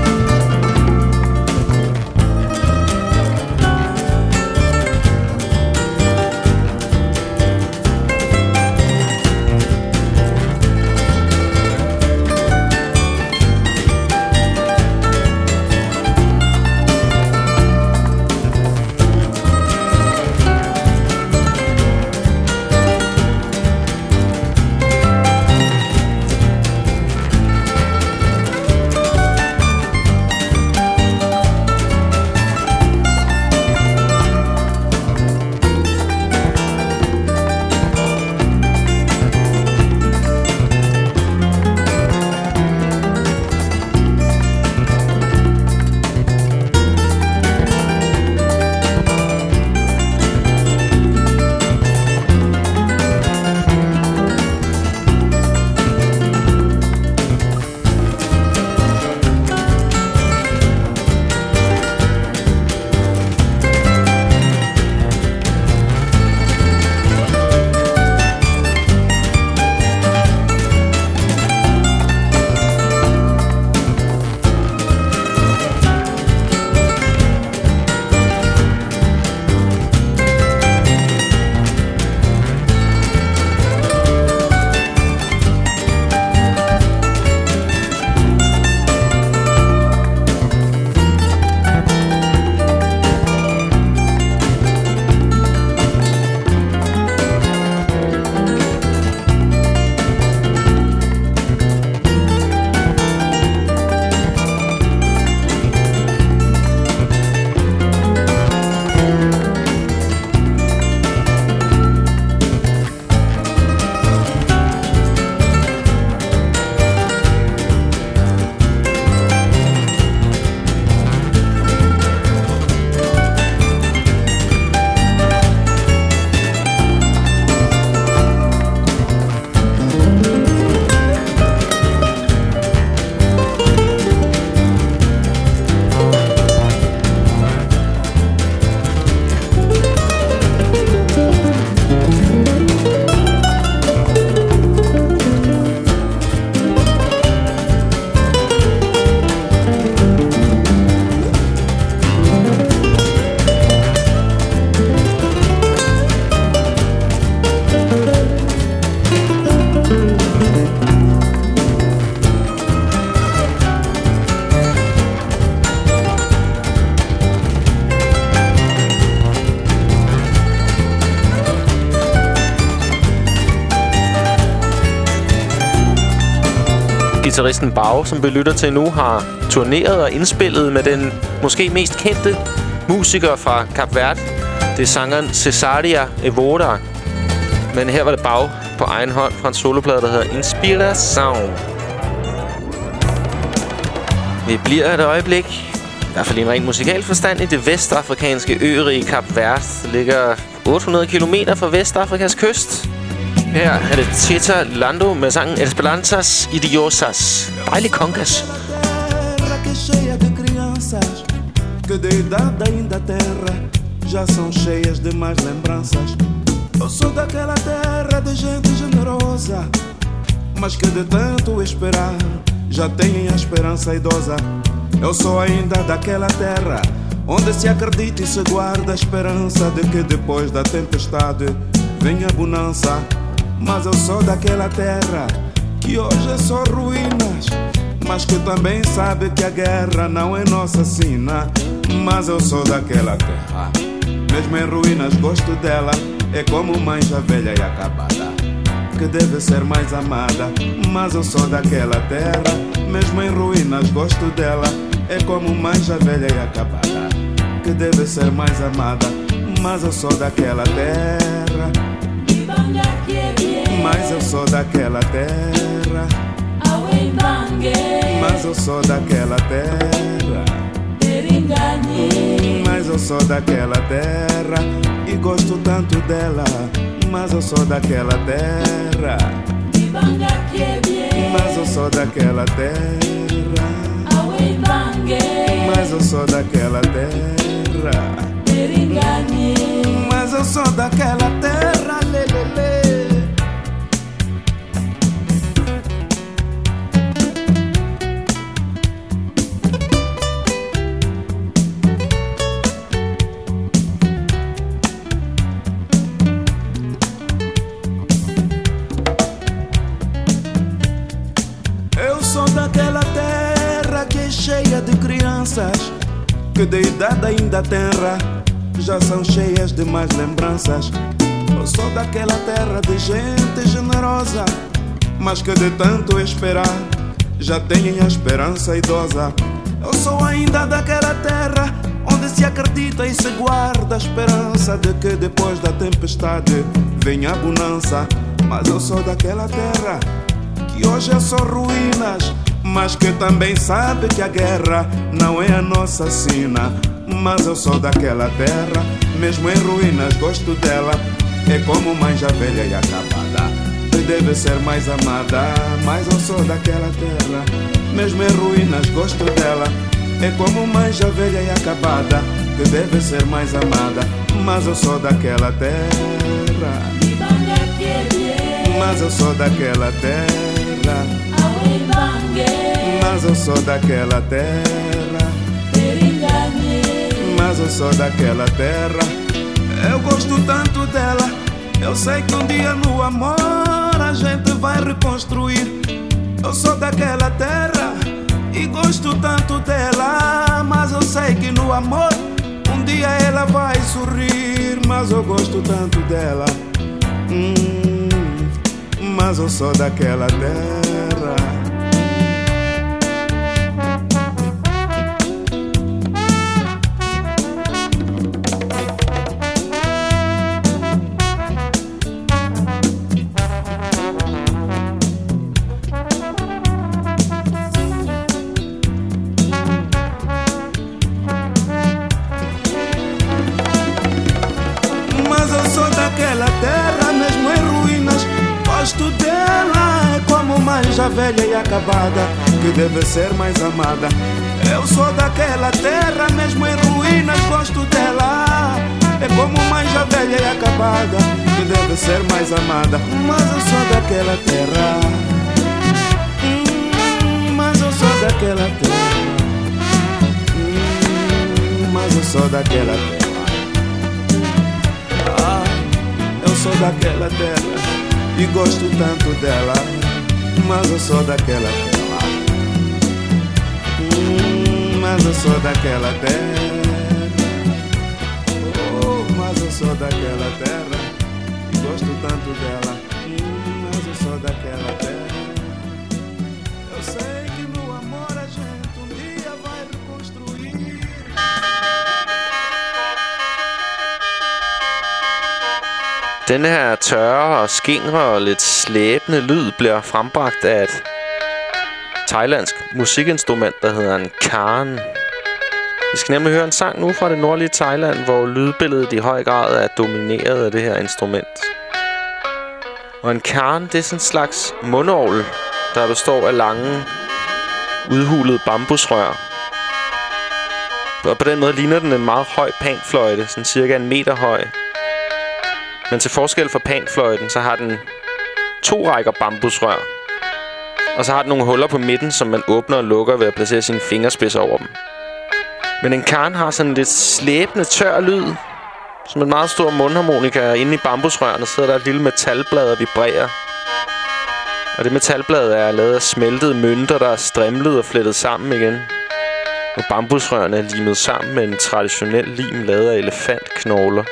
Guitaristen Bau, som vi lytter til nu, har turneret og indspillet med den måske mest kendte musiker fra Kap Verde. Det er sangeren Cesaria Evora. Men her var det Bau på egen hånd fra en soloplade, der hedder Inspiração. Vi bliver et øjeblik, i hvert fald i en ren musikalsk forstand, i det vestafrikanske ørige Kap Verde. Det ligger otte hundrede kilometer fra Vestafrikas kyst. Her er det Teta Lando med sangen Esperanças Idiosas. Dejlig congas. Que de idade ainda terra já são cheias de mais lembranças. Eu sou daquela terra de gente generosa, mas que de tanto esperar já tem a esperança idosa. Eu sou ainda daquela terra onde se acredita e se guarda a esperança de que depois da tempestade venha a bonança. Mas eu sou daquela terra que hoje é só ruínas, mas que também sabe que a guerra não é nossa sina. Mas eu sou daquela terra, mesmo em ruínas gosto dela. É como manja velha e acabada, que deve ser mais amada. Mas eu sou daquela terra, mesmo em ruínas gosto dela. é como manja velha e acabada, que deve ser mais amada, mas eu sou daquela terra. Mas eu sou daquela terra. Mas eu sou daquela terra. Mas eu sou daquela terra e gosto tanto dela. Mas eu sou daquela terra. Mas eu sou daquela terra. Mas eu sou daquela terra. Mas eu sou daquela terra, lê, lê, lê. Eu sou daquela terra que é cheia de crianças, que de idade ainda tenra já são cheias de mais lembranças. Eu sou daquela terra de gente generosa, mas que de tanto esperar já têm a esperança idosa. Eu sou ainda daquela terra onde se acredita e se guarda a esperança de que depois da tempestade venha a bonança. Mas eu sou daquela terra que hoje é só ruínas, mas que também sabe que a guerra não é a nossa sina. Mas eu sou daquela terra, mesmo em ruínas gosto dela. É como manja velha e acabada, que deve ser mais amada. Mas eu sou daquela terra, mesmo em ruínas gosto dela. É como manja velha e acabada, que deve ser mais amada. Mas eu sou daquela terra. Mas eu sou daquela terra. Mas eu sou daquela terra. Mas eu sou daquela terra. Eu gosto tanto dela. Eu sei que um dia no amor a gente vai reconstruir. Eu sou daquela terra e gosto tanto dela. Mas eu sei que no amor um dia ela vai sorrir. Mas eu gosto tanto dela. hum, Mas eu sou daquela terra. Mas eu sou daquela terra, mesmo em ruínas gosto dela. É como manja velha e acabada, que deve ser mais amada. Eu sou daquela terra, mesmo em ruínas gosto dela. É como manja velha e acabada, que deve ser mais amada. Mas eu sou daquela terra. hum, Mas eu sou daquela terra. hum, Mas eu sou daquela terra. Ah, eu sou daquela terra e gosto tanto dela. Mas eu sou daquela terra. hum, Mas eu sou daquela terra. Oh, mas eu sou daquela terra e gosto tanto dela. hum, Mas eu sou daquela terra. Eu sei que no amor a gente um dia vai reconstruir. Den her tørre og skingre og lidt slæbende lyd bliver frembragt af et thailandsk musikinstrument, der hedder en karen. Vi skal nemlig høre en sang nu fra det nordlige Thailand, hvor lydbilledet i høj grad er domineret af det her instrument. Og en karen, det er sådan en slags mundorgel, der består af lange, udhulede bambusrør. Og på den måde ligner den en meget høj panfløjte, sådan cirka en meter høj. Men til forskel fra panfløjten, så har den to rækker bambusrør. Og så har den nogle huller på midten, som man åbner og lukker ved at placere sine fingerspidser over dem. Men en karen har sådan en lidt slæbende, tør lyd. Som en meget stor mundharmonika, og inde i bambusrørene sidder der et lille metalblad og vibrerer. Og det metalblad er lavet af smeltede mønter, der er strimlet og flettet sammen igen. Og bambusrørene er limet sammen med en traditionel lim lavet af elefantknogler.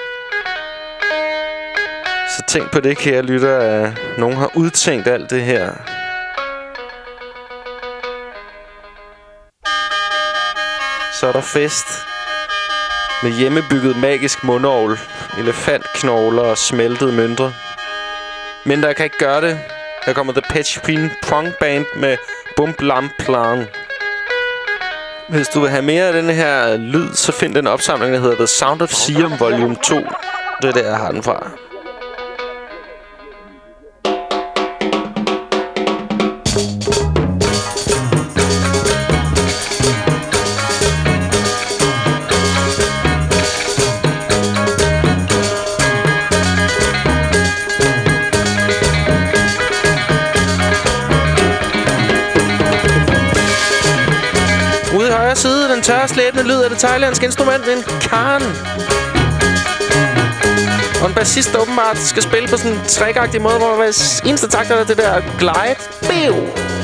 Så tænk på det, kære lytter, at nogen har udtænkt alt det her. så er der fest. Med hjemmebygget magisk mundovl, elefantknogler og smeltede mønter. Men der kan ikke gøre det. Her kommer The Pitch Pin Pong Band med Bump Lam Plan. Hvis du vil have mere af den her lyd, så find den opsamling, der hedder The Sound of Siam Volume to. Det er der, jeg har den fra. Side, den tørre slæbende lyd af det thailandske instrument, en khan. Og en bassist, der åbenbart skal spille på sådan en trækagtig måde, hvor hver eneste takt er det der glide. Biu!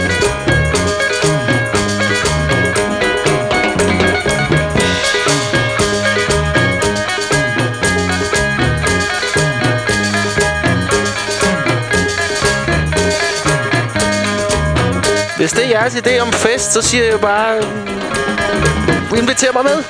Hvis det er jeres idé om fest, så siger jeg jo bare... Inviter mig med.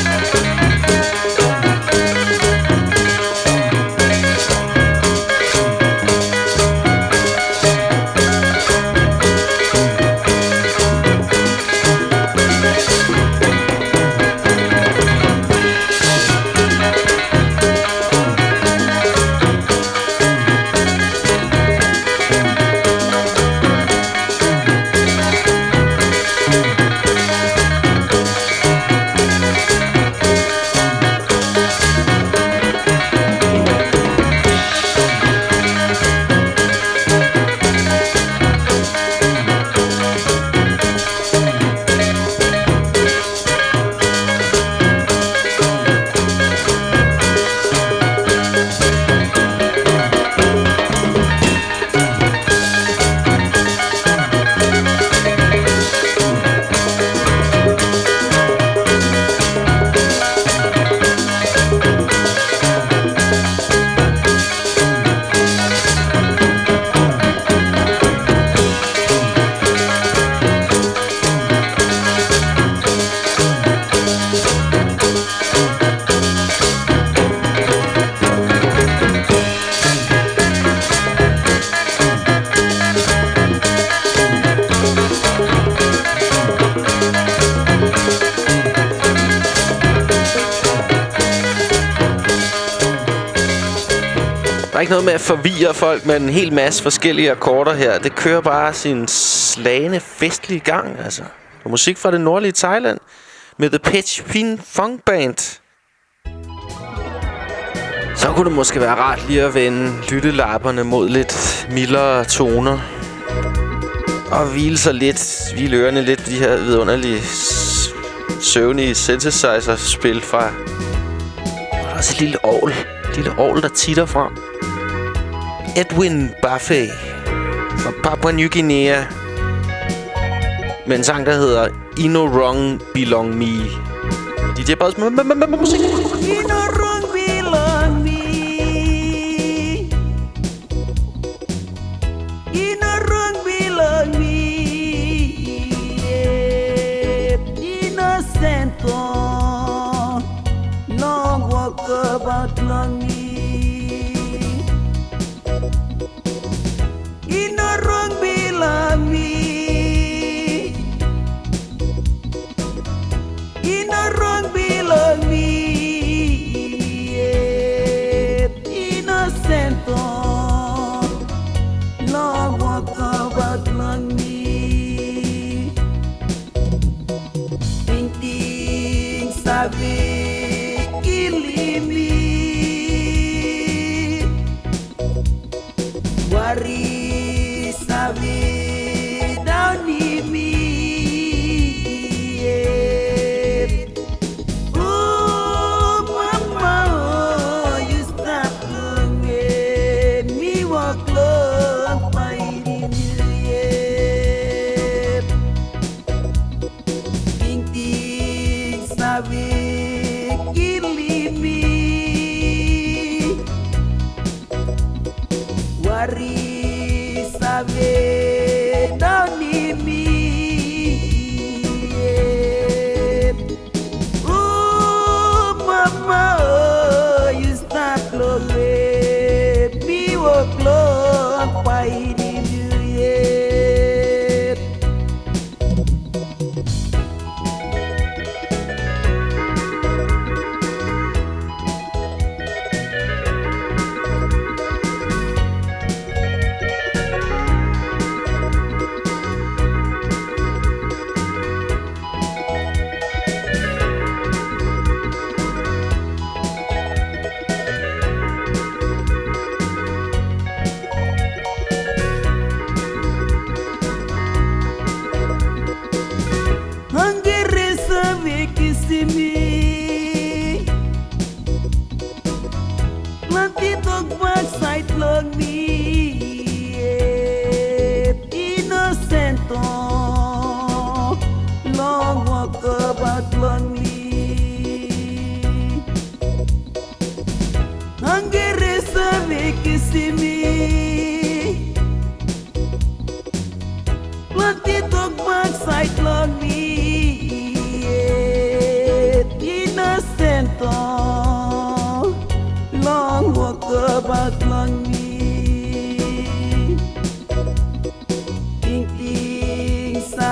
Der er ikke noget med at forvirre folk med en hel masse forskellige akkorder her. Det kører bare sin slagende festlige gang, altså. Og musik fra det nordlige Thailand med The Pitch Pin Funk Band. Så kunne det måske være rart lige at vende lyttelapperne mod lidt mildere toner. Og hvile sig lidt, hvile ørerne lidt på de her vidunderlige, søvnige synthesizer-spil fra... Og der er også et lille orgel. Et lille orgel, der titter frem. Edwin Buffet fra Papua New Guinea med en sang, der hedder Ino Wrong Belong Me. D J Buzz med, med, med, med musik. Ino Wrong Belong Me. Ino Wrong Belong Me. Innocent long walk about long me. Sabe que limite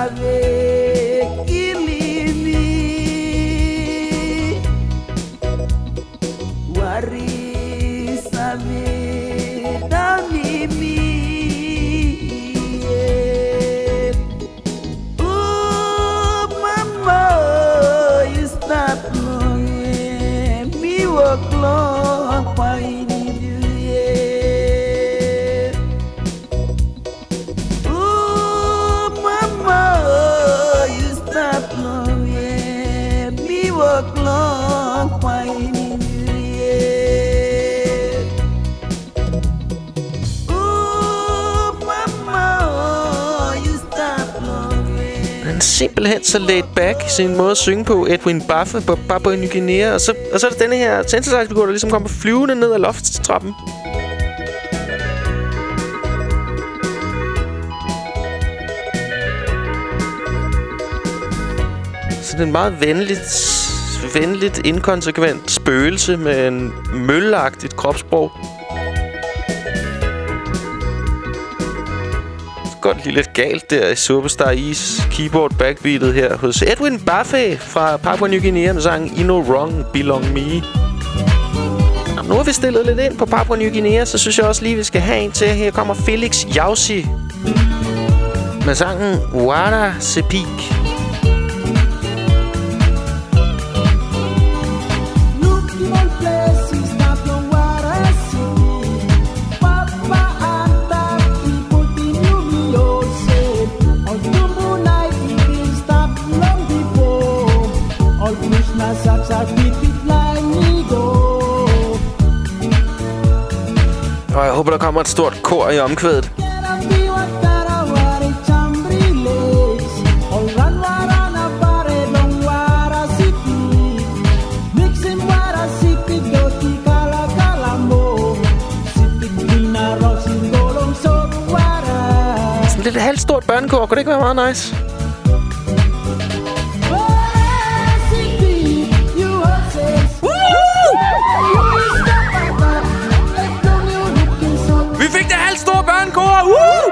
sabe kilimi wari sabe damimi oh mama you stop knowing me walk long fine. Simpelthen så laid back i sin måde at synge på. Edwin Baffe på Papua Ny Guinea. Og så, og så er det denne her synthesizer-figur, der ligesom kommer flyvende ned ad loftstrappen. Så det er en meget venligt, venligt inkonsekvent spøgelse med en mølleagtigt kropssprog. Godt lige lidt galt der i Superstar Is keyboard backbeatet her hos Edwin Baffe fra Papua Ny Guinea med sangen I Know Wrong Belong Me. Nå, nu har vi stillet lidt ind på Papua Ny Guinea, så synes jeg også lige, vi skal have en til. Her kommer Felix Jausi med sangen Wara Sepik. Og jeg håber, der kommer et stort kor i omkvædet. Sådan lidt halvt stort børnekor, kunne det ikke være meget nice? Stor børnekor! Woo!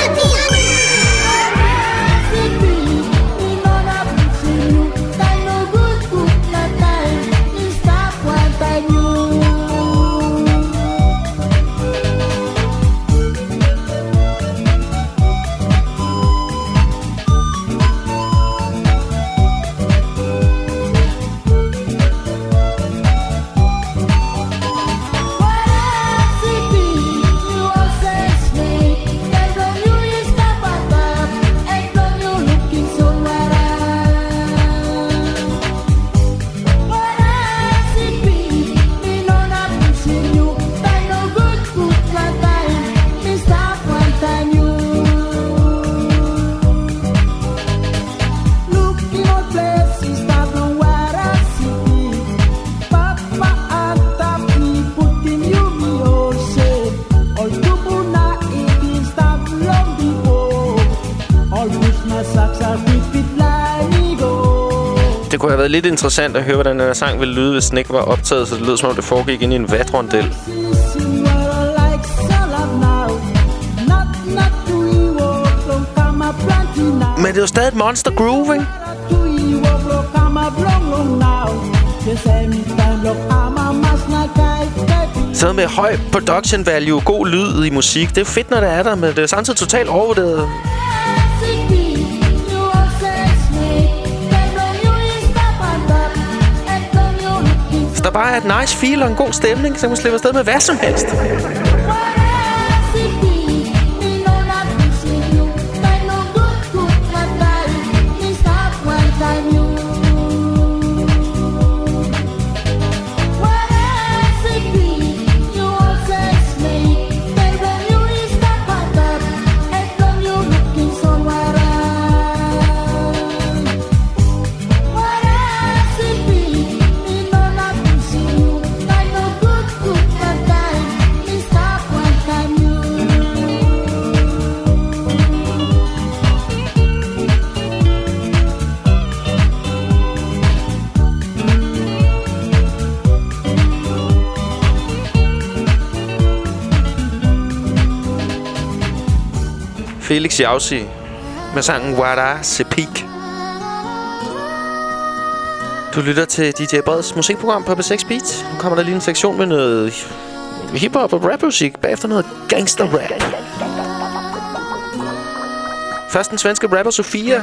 Det kunne have været lidt interessant at høre, hvordan den her sang ville lyde, hvis den ikke var optaget, så det lød som om det foregik ind i en vatrondel. Men det er jo stadig et monster groove, ikke? Så med høj production value, god lyd i musik. Det er fedt, når det er der, men det er samtidig totalt overvurderet. Hvis der bare er et nice feel og en god stemning, så kan man slippe afsted med hvad som helst. Felix Jausi med sangen Wara Sepik. Du lytter til D J Breds musikprogram på P seks Beat. Nu kommer der lige en sektion med noget hiphop og rapmusik. Bagefter noget gangster-rap. Først den svenske rapper Sofia,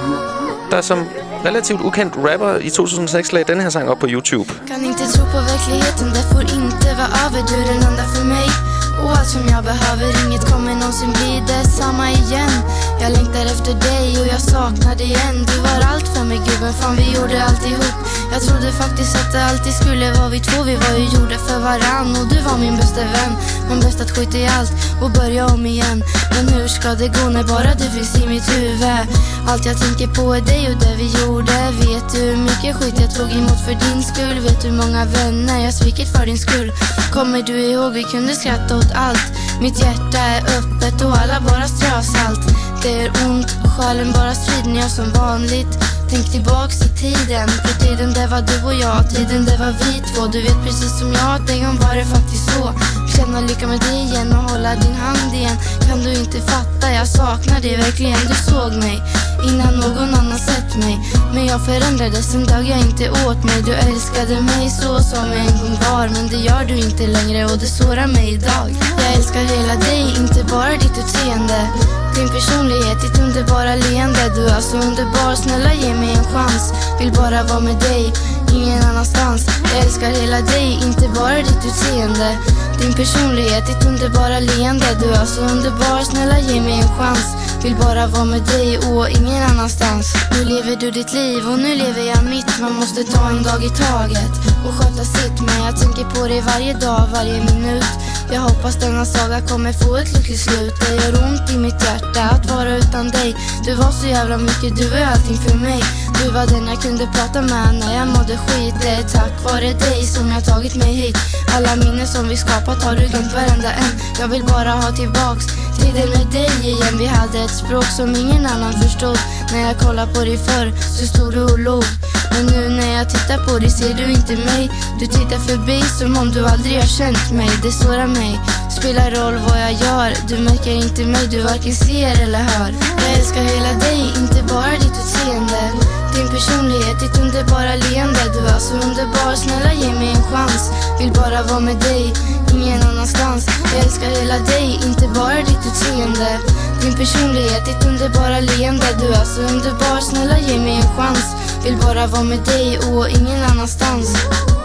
der som relativt ukendt rapper i to tusind og seks lagde den her sang op på YouTube. Kan inte tro på verkligheten, det får inte vara över. Du är den enda för mig. Och allt som jag behöver, inget kommer någonsin bli detsamma igen. Jag längtar efter dig och jag saknar dig igen. Du var allt för mig, gud, men fan vi gjorde allt ihop. Jag trodde faktiskt att det alltid skulle vara vi två. Vi var ju gjorda för varann och du var min bästa vän. Men bäst att skita i allt och börja om igen. Men hur ska det gå när bara du finns i mitt huvud? Allt jag tänker på är dig och det vi gjorde. Vet du hur mycket skit jag tog emot för din skull? Vet du hur många vänner jag svikit för din skull? Kommer du ihåg vi kunde skratta åt allt? Mitt hjärta är öppet och alla bara strösalt. Det är ont och själen bara strider jag som vanligt. Tänk tillbaks i tiden, på tiden det var du och jag, tiden det var vi två. Du vet precis som jag, att en gång var det faktiskt så. Känna lycka med dig igen och hålla din hand igen. Kan du inte fatta, jag saknar dig verkligen. Du såg mig innan någon annan sett mig. Men jag förändrades en dag jag inte åt mig. Du älskade mig så som jag en gång var. Men det gör du inte längre och det sårar mig idag. Jag älskar hela dig, inte bara ditt utseende. Din personlighet, ditt underbara leende. Du är så underbar, snälla ge mig en chans. Vill bara vara med dig, ingen annanstans. Jag älskar hela dig, inte bara ditt utseende. Din personlighet, ditt underbara leende. Du är så underbar, snälla ge mig en chans. Vill bara vara med dig och ingen annanstans. Nu lever du ditt liv och nu lever jag mitt. Man måste ta en dag i taget och sköta sitt. Men jag tänker på dig varje dag, varje minut. Jag hoppas denna saga kommer få ett lyckligt slut. Det gör ont i mitt hjärta att vara utan dig. Du var så jävla mycket, du är allting för mig. Du var den jag kunde prata med när jag mådde skit. Det är tack vare dig som jag tagit mig hit. Alla minnen som vi skapat har du glömt varenda en. Jag vill bara ha tillbaks tiden med dig igen. Vi hade ett språk som ingen annan förstod. När jag kollade på dig förr så stod du och log. Men nu när jag tittar på dig ser du inte mig. Du tittar förbi som om du aldrig har känt mig. Det sårar mig, spelar roll vad jag gör. Du märker inte mig, du varken ser eller hör. Jag älskar hela dig, inte bara ditt utseende. Din personlighet, ditt underbara leende. Du är så underbar, snälla ge mig en chans. Vill bara vara med dig, ingen annanstans. Jag älskar hela dig, inte bara ditt utseende. Din personlighet, ditt underbara leende. Du är så underbar, snälla ge mig en chans. Vill bara vara med dig och ingen annanstans.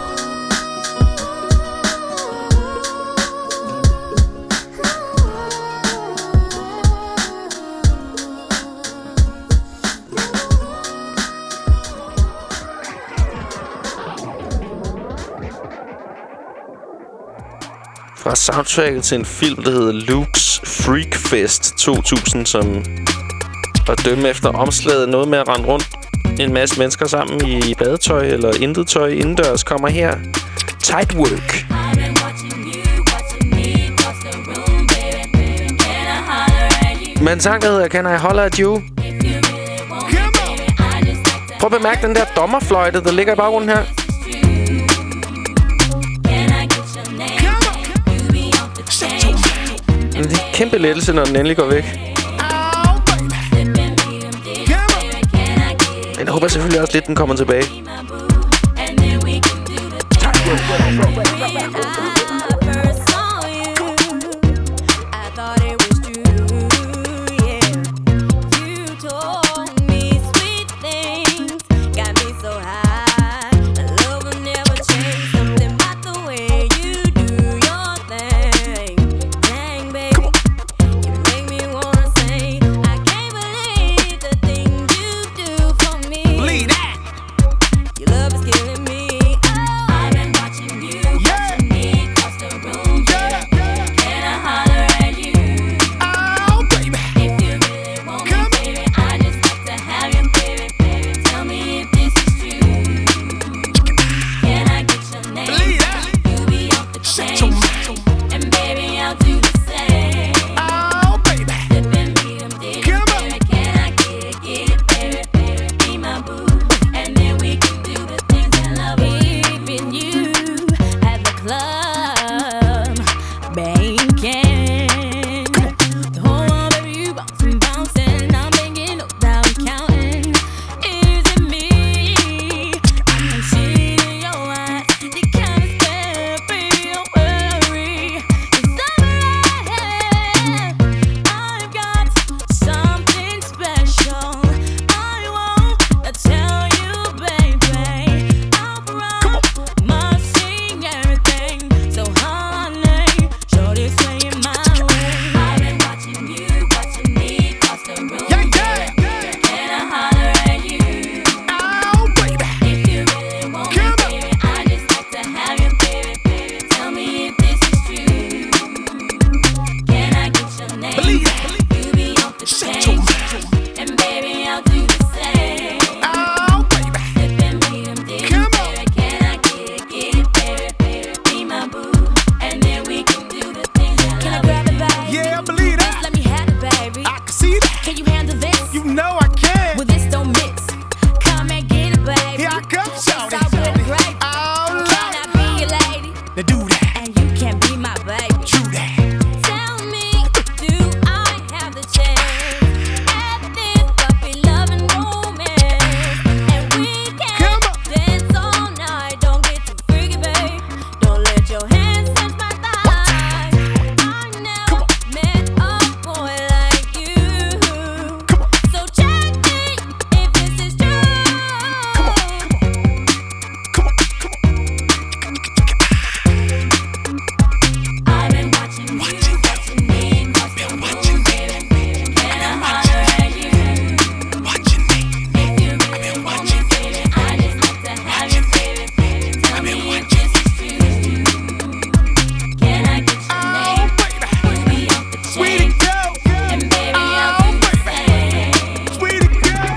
Fra soundtracket til en film, der hedder Luke's Freakfest to tusind, som at dømme efter omslaget noget med at rende rundt en masse mennesker sammen i badetøj eller intet tøj indendørs, kommer her Tight Work. Men sang, der hedder Can I Holler At You? Prøv at bemærke den der dommerfløjte, der ligger i baggrunden her. Det er en kæmpe lettelse, når den endelig går væk. Men jeg håber selvfølgelig også lidt, den kommer tilbage. Yeah. Can you handle this? You know I can. Well, this don't mix. Come and get it, baby. Here I come, shawty, It's all good and shawty. gravy. Oh, Can I be your lady? now do that. And you can be my baby. True that. Tell me, do I have the chance at this puppy loving romance? And we can Come on. dance all night. Don't get too freaky, babe. Don't let your hands touch my thighs. I never met a boy like you. Come on. So check me if this is true. Come on, come on. Come on, come on. I've been watching you, watching me, watching you, baby. Can I holler at you? Watching me. If you really want me, baby, I just have to have you, baby. Tell me if this is true. Can I get your name? Put me off the chain. Sweetie girl. And baby, I'll do the same. Sweetie girl.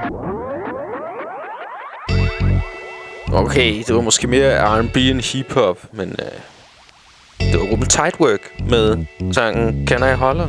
Okay, det var måske mere R and B end hiphop, men øh, det var gruppen Tightwork med sangen Can I Holler?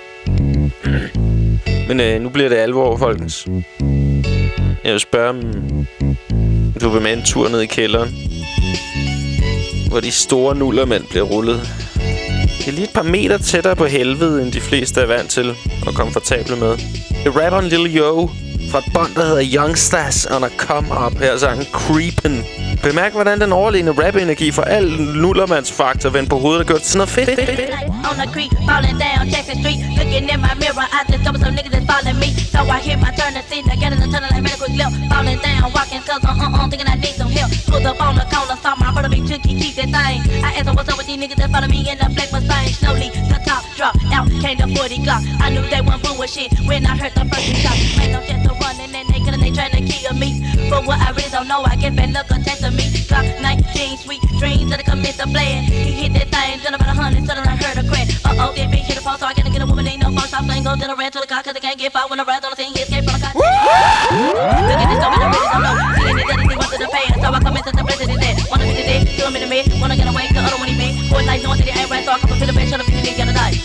Men øh, nu bliver det alvor, folkens. Jeg vil spørge, om du vil med en tur ned i kælderen, hvor de store nullermænd bliver rullet. Det er lige et par meter tættere på helvede, end de fleste er vant til og komfortable med. Det er rapperen Lil Yo fra et bånd, der hedder Youngsters on a Come Up. Her er sangen Creepin'. Bemærk, hvordan den overlegne rap-energi for al nullermandsfaktor vendt på hovedet og gjort sådan noget fedt. On the creek, falling down Jackson Street. Looking in my mirror, I just double some niggas that's following me. So I hit my turn to see, again in the tunnel like medical glip. Falling down, walking cause uh uh uh, thinking I need some help. Pulled up on the corner, saw my brother big tricky, keep that thing. I asked him what's up with these niggas that follow me in the black Mustang. Slowly, the top drop out, came the forty Glock. I knew they weren't bullshit when I heard the first shot. Man, I'm just a running and they killing, they trying to kill me. But what I really don't know, I guess bad luck attached to me. Glock nineteen, sweet dreams that I commit to blame. He hit that thing, done about a hundred, suddenly I heard a crack. Uh oh, that bitch hit a phone, so I gotta get a woman, ain't no phone. Stop playing, go to the red to the car, cause they can't get far when I ride on the thing, he escaped from the car. Look at this, don't I really don't know. Seeing it, that he wants to the past, so I come into the president that. Wanna be the dick, kill him in the mid, wanna get away, the other one he big. Four nights, knowing that he ain't right, so I come up to the bed, shut up, you nigga, gotta die.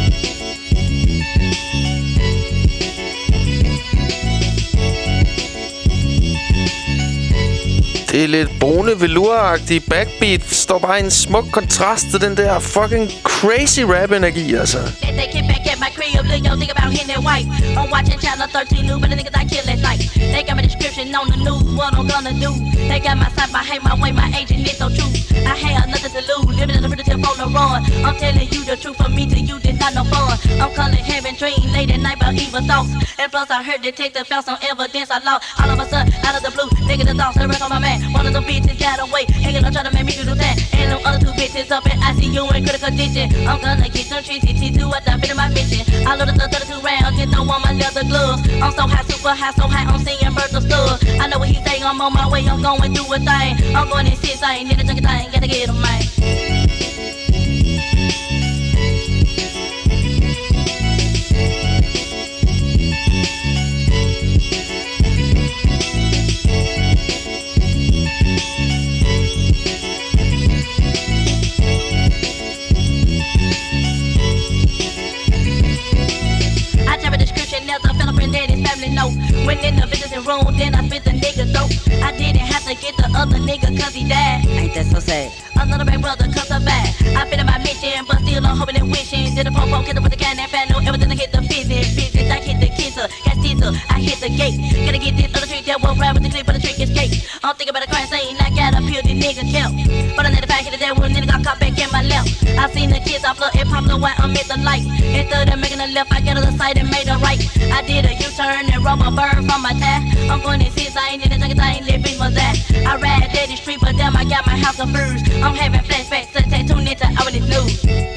Det er lidt brune velour-agtige backbeat. Står bare i en smuk kontrast til den der fucking crazy rap-energi, altså. They they get back at my crib, look, yo, think about hitting that white. I'm watching Channel thirteen News, but the niggas I kill at night. They got my description on the news, what I'm gonna do. They got my side, my hate, my way, my agent is so true. I had nothing to lose, living in the freedom on the run. I'm telling you the truth, from me to you, this not no fun. I'm calling having dreams late at night about evil thoughts. And plus I heard detective found some evidence I lost. All of a sudden, out of the blue, nigga the thoughts, the rest on my man. One of them bitches got away, ain't gonna try to make me do that. And them other two bitches up in I C U in critical condition. I'm gonna get some treaty to what I've been in my mission. I load the thirty-two rounds, just don't want my leather gloves. I'm so high, super high, so high, I'm seeing birds of stuff. I know what he say, I'm on my way, I'm going through a thing. I'm going in six, I ain't need a junkie thing, gotta get him, man. Went in the visiting room, then I spit the nigga dope. I didn't have to get the other nigga cause he died. Ain't that so sad? Another big brother cause I'm bad. I been in my mission, but still I'm hoping and wishing. Did a popo, kid up with the can and fan, no everything I hit the business. Business, I hit the kisser, got teaser, I hit the gate. Gotta get this other trick that won't ride with the clip, but the trick is cake. I'm thinking about a crime scene, I got a pill, this nigga killed. But I let the back hit the dead when the nigga got caught back in my left. I seen the kids, I flood and pop the white, I'm at the light. Instead of making a left, I got to the side and made a right. I did a U-turn and rubber burn from my tire. I'm going to see, I ain't in the junkie, I ain't living for that. I ride daddy street, but damn, I got my house of bruise. I'm having flashbacks to tattoo into hourly news.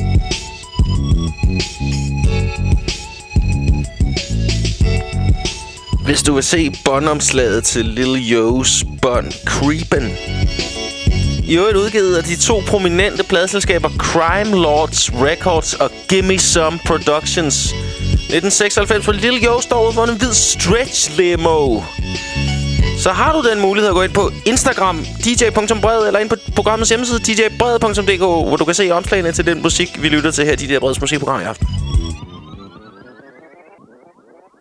Hvis du vil se båndomslaget til Lil Yo's bånd Creepin'. I øvrigt udgivet af de to prominente pladselskaber Crime Lords Records og Gimme Some Productions. nitten seksoghalvfems, hvor Lil Yo står ude for en hvid stretch limo. Så har du den mulighed at gå ind på Instagram, d j punktum bred, eller ind på programmets hjemmeside, d j bred punktum d k, hvor du kan se omslagene til den musik, vi lytter til her, D J Breds musikprogram i aften.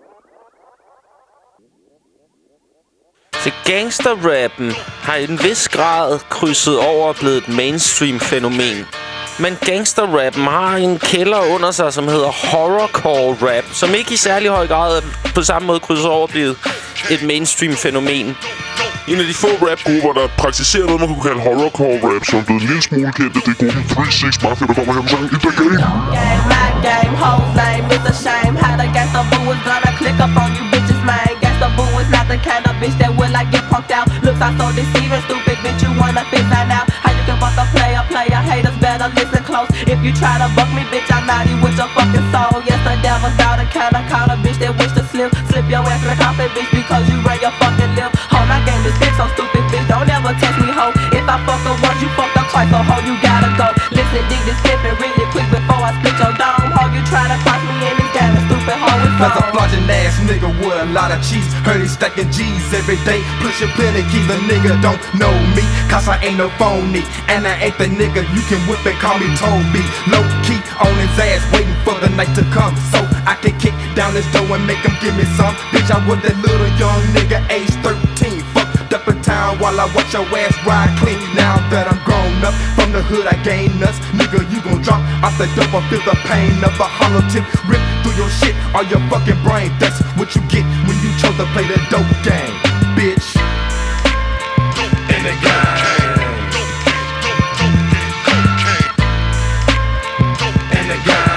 Så gangsterrappen har i en vis grad krydset over og blevet et mainstream-fænomen. Men gangsterrappen har en kælder under sig, som hedder horrorcore rap, som ikke i særlig høj grad på samme måde krydser over og blevet et mainstream-fænomen. En af de få rapgrupper, der praktiserer noget, man kunne kalde horrorcore rap, som er blevet en lille smule kendt, det er gruppen three six Mafia, der kommer her med sangen In The Game. Game, my game, whole name is a shame. How the gangsta boo is gonna click up on you bitches, man. Gangsta boo is not the kind of bitch that will like get punked out. Looks like so deceiving, stupid bitch, you wanna fit that out. How you can fuck a player, player haters better listen close. If you try to buck me, bitch, I'm naughty with your fucking soul. Yes, the devil's out and kinda caught a bitch that wish to slip. Slip your ass in the coffin, bitch, because you ran your fucking lip. Hold my game is so stupid, bitch, don't ever test me, ho. If I fuck up once, you fucked up twice, so ho, you gotta go. Listen, dig this flippin' really quick before I split your dome. Ho, you try to cross me in this game, stupid ho, it's That's a on. flogging ass nigga with a lot of cheese. Heard he stacking G's every day, pushing plenty keys. The nigga don't know me, cause I ain't no phony. And I ain't the nigga you can whip and call me Toby. Low key on his ass, waiting for the night to come, so I can kick down his door and make him give me some. Bitch, I was that little young nigga, age thirteen. Up in town while I watch your ass ride clean. Now that I'm grown up, from the hood I gain nuts. Nigga, you gon' drop off the dope, I feel the pain of a hollow tip. Rip through your shit or your fucking brain. That's what you get when you chose to play the dope game, bitch. In the game. In the game.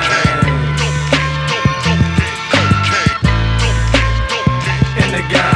In the game.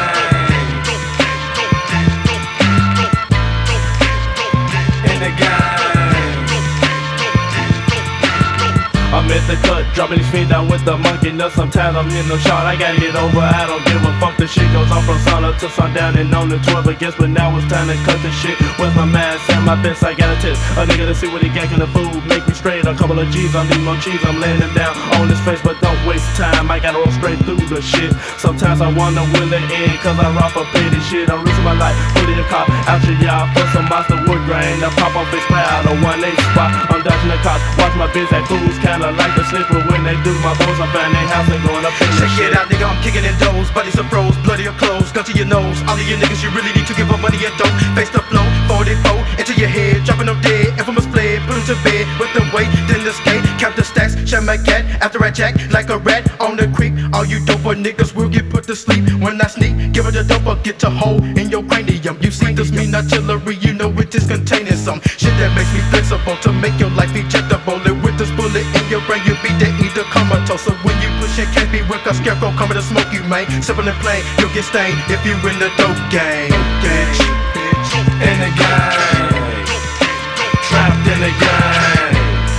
I'm at the cut, dropping these feet down with the monkey nuts. Sometimes I'm in no shot, I gotta get over. I don't give a fuck, the shit goes on from sun up to sundown and on the twelve. But guess what, now it's time to cut the shit. Where's my mask and my best? I gotta test a nigga to see what he got in the food. Make me straight, a couple of G's, I need more cheese. I'm laying him down on his face, but don't waste time. I gotta roll straight through the shit. Sometimes I wonder will it end, cause I rock for petty shit. I'm risking my life, pulling a car out your yard for some monster wood grain. I pop off his pad, a one eight spot. I'm dodging the cops, watch my biz at fools. Kinda like the slipper when they do my bones. I find their house and going up in the Check shit. it out, nigga, I'm kicking in doors. Buddies are froze, bloody or clothes, gun to your nose. All of you niggas, you really need to give up money and dope. Face the flow, forty-four into your head, dropping them dead. Infamous blade, put him to bed with the weight, then the skate. Count the stacks, shut my cat after I jack like a rat on the creek. All you doper niggas will get put to sleep when I sneak. Give it a dope or get a hole in your cranium. You see this mean artillery, you know it is containing some shit that makes me flexible to make your life ejectable. And with this bullet in your brain, you be dead either comatose. So when you push it, can't be with a scarecrow coming to smoke you, man. Simple and plain, you'll get stained if you in the dope game. Bitch, bitch, in the game, trapped in the game,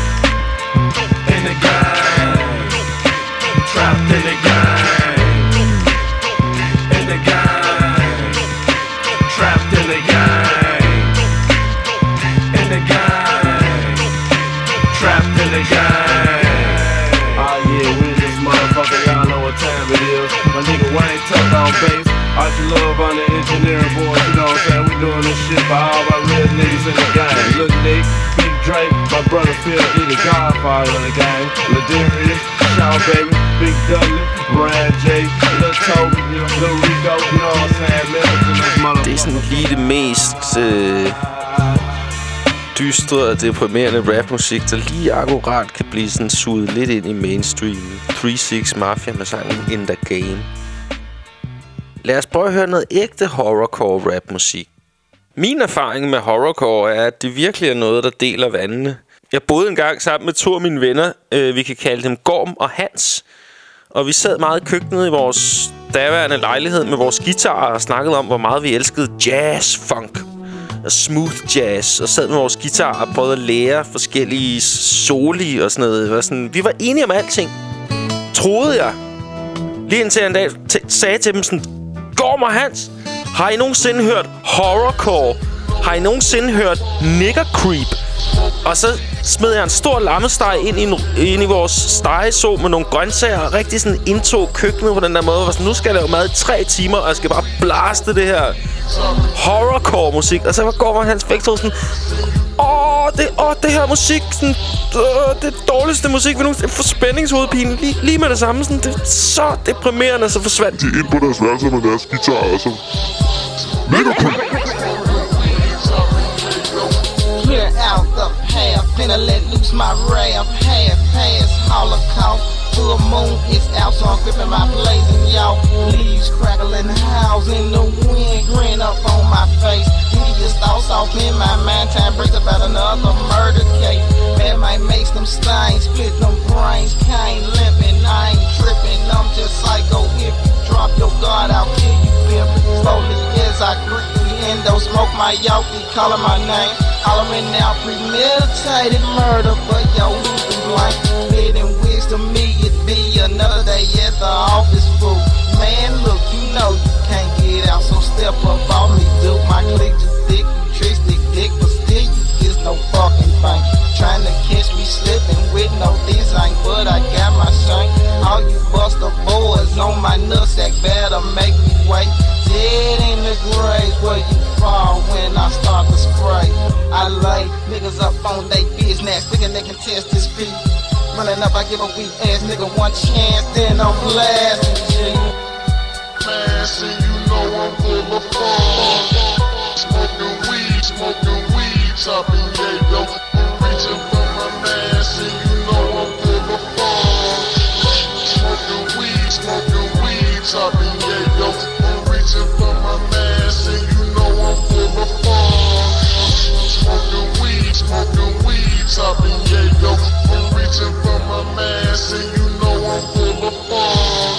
in the game, trapped in the game, in the game, trapped in the game, in the game, trapped in the game. Oh yeah, we this motherfucker, y'all know what time it is. My nigga Wayne tucked on bass. Archie Love on the engineering board, you know what I'm saying? We doing this shit for all my real niggas in the game. Lil Nick, Big Drake, my brother Phil, he the godfather of the game. Ladarius, Shaw Baby, Big Dudley, Brad J, Lil Toby, Lil Rico, you know what I'm saying? Members in this motherfucker. Det er sådan lige det mest øh, dystre og deprimerende rapmusik, der lige akkurat kan blive sådan suget lidt ind i mainstream. three six Mafia med sangen In The Game. Lad os prøve at høre noget ægte horrorcore rapmusik. Min erfaring med horrorcore er, at det virkelig er noget, der deler vandene. Jeg boede engang sammen med to af mine venner. Øh, vi kan kalde dem Gorm og Hans. Og vi sad meget i køkkenet i vores daværende lejlighed med vores guitarer og snakkede om, hvor meget vi elskede jazz, funk og smooth jazz. Og sad med vores guitarer og prøvede at lære forskellige soli og sådan noget. Vi var, sådan, vi var enige om alting. Troede jeg. Lige indtil jeg en dag t- sagde til dem sådan: Gorm og Hans, har I nogensinde hørt horrorcore? Har I nogensinde hørt nigger creep? Og så smed jeg en stor lammesteg ind i, ind i vores stegeså med nogle grøntsager og rigtig sådan indtog køkkenet på den der måde. Var sådan, nu skal jeg lave mad i tre timer, og jeg skal bare blaste det her horrorcore-musik. Og så var Gorm og Hans begge to sådan: Åh, det, åh, det her musik, sådan, øh, det dårligste musik vi nu for spændingshovedpine. Lige, lige med det samme, sådan, det er så deprimerende, så forsvandt de ind på deres værelse med deres guitar, og så Nigga Creep. Clear out the path, finna let loose my wrath. Half past Holocaust, full moon is out, so I'm gripping my blazing y'all. Leaves crackling, house in the wind, grin up on my face. Hideous thoughts off in my mind, time breaks about another murder case. Man might make some stains, split them brains, can't limping, I ain't tripping, I'm just psycho. If you drop your guard, I'll kill you, pimp. Slowly as I grip the endo, smoke my yawky, calling my name. Hollering out premeditated murder, but yo, who's to blame? Spitting wigs to me, it'd be another day at the office, fool. Man, look, you know you can't get out, so step up on me, dude. My click just thick, you trick dick, but still you get no fucking thing. Trying to catch me slipping with no design, but I got my shank. All you buster boys on my nutsack better make me wait. Dead in the grave where you fall when I start to spray. I lay niggas up on they business, thinking they can test this beat. Running up, I give a weak ass nigga one chance, then I'm blasting G. Man, see you know I'm full of fun. Smoking weed, smoking weed, chopping yeah, yo. I'm reaching for my man, see you know I'm full of fun. Smoking weed, smoking weed, chopping yeah, yo. I'm reaching for my man, see you know I'm full of fun. Smoking weed, smoking weed, chopping yeah, yo. I'm reaching for my man, see you know I'm full of fun.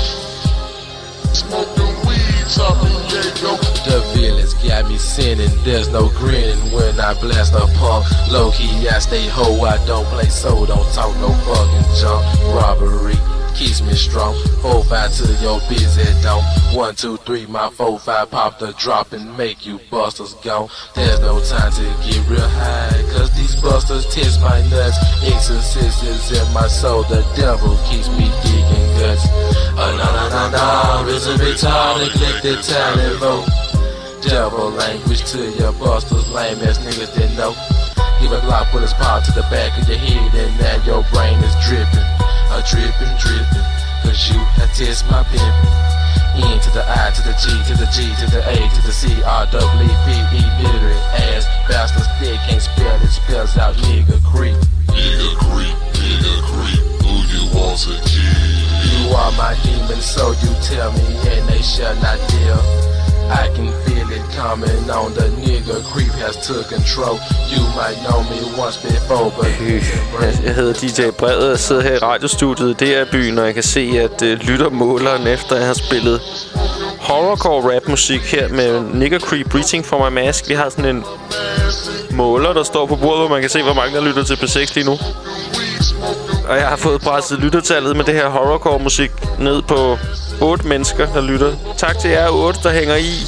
Smoking weed, chopping yeah, yo. The village got me sinning, there's no grinning when I blast a punk. Low key, I stay ho, I don't play so, don't talk no fucking junk. Robbery keeps me strong. Four five to your busy dome. One two three, my four five pop the drop and make you busters gone. There's no time to get real high, cause these busters test my nuts. Exorcist is in my soul, the devil keeps me digging guts. Oh no no no no, it's a retard, neglected talent vote. Devil language to your busters, lame ass niggas that know. Give a block, put his paw to the back of your head, and now your brain is dripping. A dripping, dripping, cause you have test my pimpin'. E to the I, to the G, to the G, to the A, to the C, R, W, P, E, literate ass bastards, they can't spell it, spells out nigga creep. Nigga creep, nigga creep, who you want to kill? You are my demon, so you tell me, and they shall not deal. I can feel it coming on, the nigga creep has took control. You might know me once before, but Jeg hedder D J Brede og sidder her i radiostudiet i D R-byen, og jeg kan se, at uh, lyttermåleren efter jeg har spillet horrorcore rap musik her med Nigga Creep, Reaching for My Mask. Vi har sådan en måler, der står på bordet, hvor man kan se, hvor mange der lytter til P seks lige nu. Og jeg har fået presset lyttertallet med det her horrorcore musik ned på otte mennesker, der lytter. Tak til jer otte, der hænger i.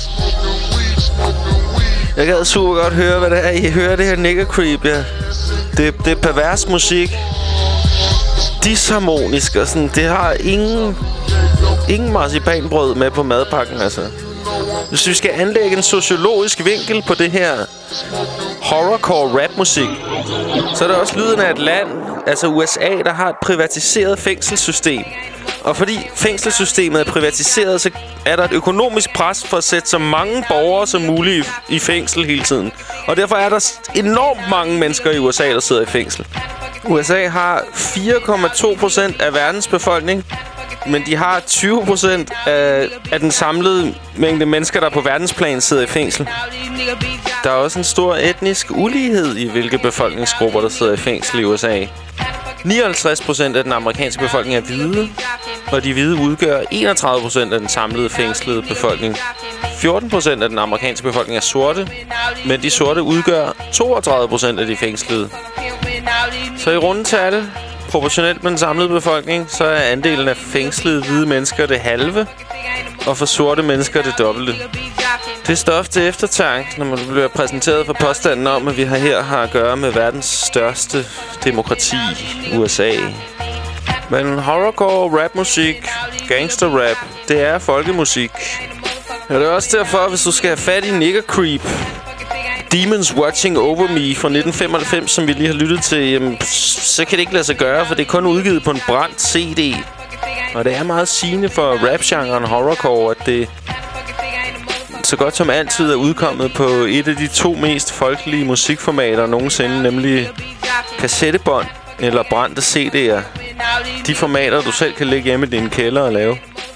Jeg gad super godt høre, hvad det er, I hører det her Nigga Creep, ja. Det, det er pervers musik. Disharmonisk og sådan. Det har ingen, ingen marcipanbrød med på madpakken, altså. Hvis vi skal anlægge en sociologisk vinkel på det her horrorcore rapmusik, så er der også lyden af et land, altså U S A, der har et privatiseret fængselssystem. Og fordi fængselssystemet er privatiseret, så er der et økonomisk pres for at sætte så mange borgere som muligt i fængsel hele tiden. Og derfor er der enormt mange mennesker i U S A, der sidder i fængsel. U S A har fire komma to procent af verdens befolkning, men de har tyve procent af, af den samlede mængde mennesker, der på verdensplan sidder i fængsel. Der er også en stor etnisk ulighed i, hvilke befolkningsgrupper, der sidder i fængsel i U S A. nioghalvtreds procent af den amerikanske befolkning er hvide, og de hvide udgør enogtredive procent af den samlede fængslede befolkning. fjorten procent af den amerikanske befolkning er sorte, men de sorte udgør toogtredive procent af de fængslede. Så i rundetal, proportionelt med den samlede befolkning, så er andelen af fængslede hvide mennesker det halve, og for sorte mennesker det dobbelte. Det er stof til eftertanke, når man bliver præsenteret for påstanden om, at vi har her har at gøre med verdens største demokrati, U S A. Men horrorcore, rapmusik, gangsterrap, det er folkemusik. Og det er også derfor, hvis du skal have fat i Nigga Creep, Demons Watching Over Me fra nitten femoghalvfems, som vi lige har lyttet til, jamen, så kan det ikke lade sig gøre, for det er kun udgivet på en brændt C D. Og det er meget sigende for rap-genren horrorcore, at det så godt som altid er udkommet på et af de to mest folkelige musikformater nogensinde, nemlig kassettebånd eller brændte C D'er. De formater, du selv kan ligge hjemme i din kælder og lave.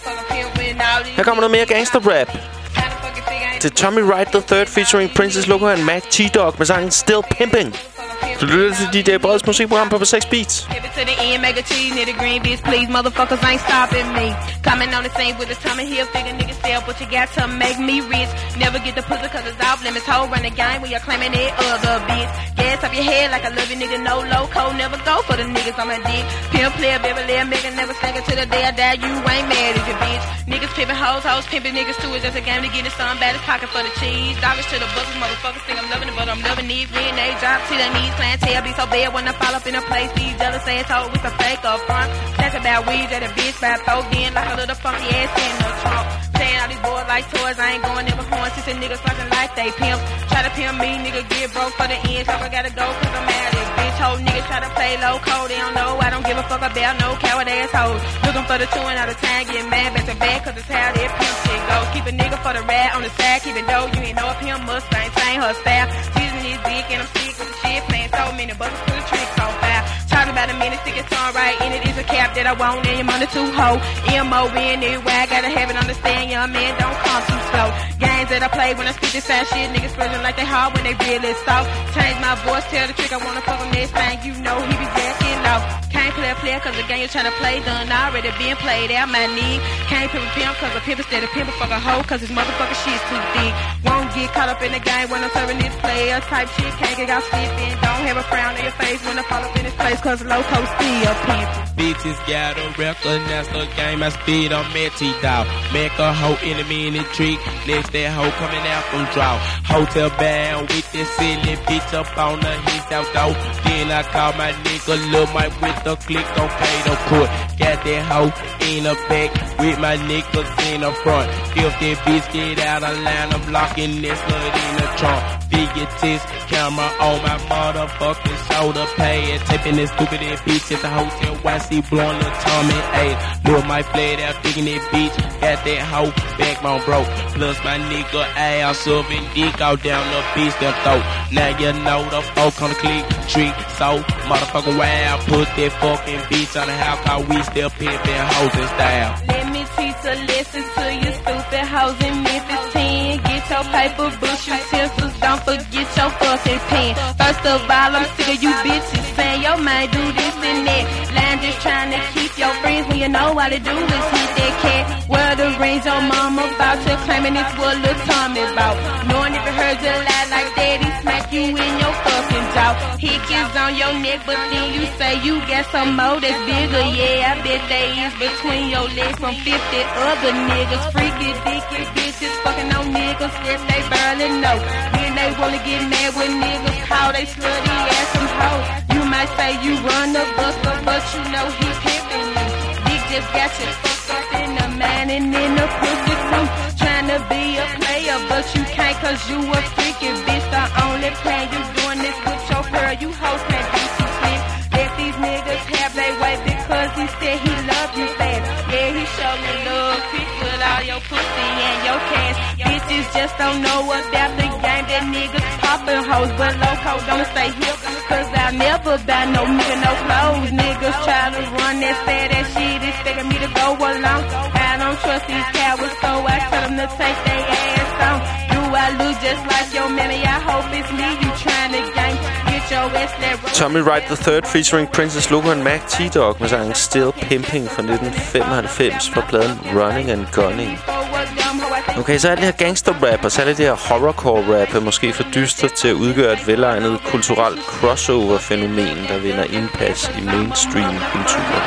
Her kommer noget mere gangster-rap. Til Tommy Wright the Third featuring Princess Loco and Mac T-Dog med sangen Still Pimping. Du lytter til D J Breds musikprogram på P seks Beats. To the end, make a cheese, near the green bitch, please. Motherfuckers ain't stopping me. Coming on the scene with the Tommy Hill, figure niggas sell, but you got to make me rich. Never get the pussy cause it's off limits. Whole run the game when you're claiming it other bitch. Gas up your head like I love you, nigga. No low code, never go for the niggas on my dick. Pimp player, baby, little nigga, never stank it to the day I die. You ain't mad as your bitch. Niggas pimping hoes, hoes pimping niggas too. It's just a game to get in some bad pocket for the cheese. Doggers to the buses, motherfuckers think I'm loving it, but I'm loving these. When they drop to their knees, clientele be so bad when I fall up in a place. These jealous ass hoes with a fake up front. That's about weeds that a bitch by throat in like a little funky ass in the trunk. Playing all these boys like toys, I ain't going never horn. Since the niggas fucking like they pimp. Try to pimp me, nigga get broke for the end. So I gotta go cause I'm mad at bitch. Whole niggas try to play low code, they don't know. I don't give a fuck about no coward assholes. Looking for the two and out of time, getting mad back to back cause it's how that pimp shit go. Keep a nigga for the rat on the side, keep it low. You ain't know a pimp Mustang, same her style. Teasing his dick and I'm sick with the shit. Playing so many buckets for the tricks so foul. Talking about a minute, stick it song right in it is a cap that I want and I'm on the two hoe. M O N anyway, I gotta have it understand, young man, don't come too slow. Games that I play when I speak this fast shit, niggas spreading like they hard when they really soft. Change my voice, tell the trick I wanna fuck him this thing, you know he be jacking low. Can't play a player cause the game you're trying to play done already been played out my knee. Can't pimp a pimp cause a pimp instead of pimp a fuck a hoe cause his motherfucking shit's too thick. Won't get caught up in the game when I'm serving this player type shit, can't get out stiffing. Don't have a frown on your face when I fall up in this place cause loco still pimpin'. Bitches gotta recognize the game I speed on Matty Dog. Make a hoe in a minute trick. Next that hoe coming out from draw. Hotel bound with this silly bitch up on the his out though. Then I call my nigga Lil Mike with the click on pay the court. Got that hoe in the back with my niggas in the front. If that bitch get out of line, I'm locking this slut in the trunk. Figure test camera on my motherfucking shoulder pad. Taping this stupid ass bitch at the hotel. Y C blowing the Tommy eight. Lil Mike played out digging that bitch. Got that hoe backbone broke. Plus my nigga ass shoving dick out down the bitch them throat. Now you know the folk on the click trick so motherfucking wild. Put that fucking bitch on the house cause we still pimpin' hoes in style. Let me teach a lesson to you stupid hoes in Memphis ten. Get your paper, bush utensils, don't forget your fucking pen. First of all, I'm sick of you bitches saying your man do this and that. Line just trying to keep your friends when you know all they do is hit that cat. Wear the rings your mama about you claiming it's what Lil Tommy about. Knowing if you heard you lie like that, he smack you in your fucking jaw. Hick is on your neck, but then you say you got some more that's bigger. Yeah, I bet they is between your legs from fifty other niggas. Freaky, dicky bitches fucking on niggas that they barely know. Then they wanna get mad when niggas call they slutty ass some hoe. You might say you run the buster, but you know he pimpin' you. Dick just got you fucked up in the man and in the pussy too. Tryna be a player, but you can't cause you a freaky bitch. The only plan you doing this with your girl, you host that B C shit. Let these niggas have their way because he said he love you fast. Yeah, he showed me love quick with all your pussy and your cash. Bitches just don't know about the game. That niggas poppin' hoes, but loco don't stay here. Cause I'll never buy no nigga, no clothes. Niggas try to run that fat ass shit, expecting me to go along. I don't trust these cowards, so I tell them to take their ass on. Do I look just like your man? I hope it's me you trying to gang. Get your ass that. Tommy Wright the Third featuring Princess Loco and Mac T-Dog med sangen Still Pimping fra nitten femoghalvfems fra pladen Running and Gunning. Okay, så er det her gangster-rap, og så er det det her horrorcore-rap er måske for dyster til at udgøre et velegnet kulturelt crossover-fænomen, der vinder indpas i mainstream-kulturen.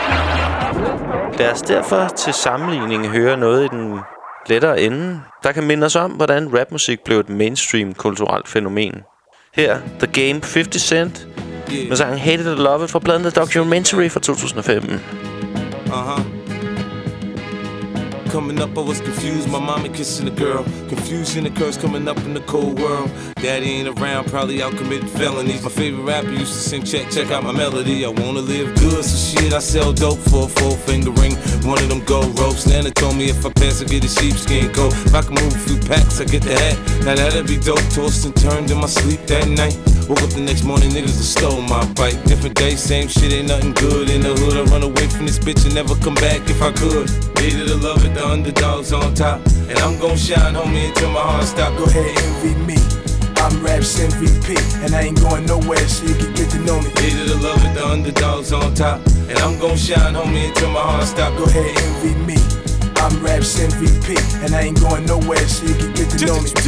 Lad os derfor til sammenligning høre noget i den lettere ende, der kan minde os om, hvordan rapmusik blev et mainstream-kulturelt fænomen. Her, The Game halvtreds Cent med sangen Hate It or Love It fra pladen The Documentary fra to tusind og femten. Uh-huh. coming up, I was confused. My mama kissing a girl. Confusion occurs coming up in the cold world. Daddy ain't around, probably out committing felonies. My favorite rapper used to sing, check, check out my melody. I wanna live good, so shit, I sell dope for a four finger ring. One of them gold ropes. Nana told me if I pass, I get a sheepskin coat. If I can move a few packs, I get the hat. Now that'd be dope. Tossed and turned in my sleep that night. Woke up the next morning, niggas have stole my bike. Different day, same shit, ain't nothing good in the hood. I run away from this bitch and never come back if I could. Hated to love it, the underdogs on top. And I'm gon' shine, homie, until my heart stop. Go ahead, envy me. I'm Raps M V P, and I ain't going nowhere, so you can get to know me. Hated to love it, the underdogs on top. And I'm gon' shine, homie, until my heart stop. Go ahead, envy me. I'm Raps M V P, and I ain't going nowhere, so you can get to know me.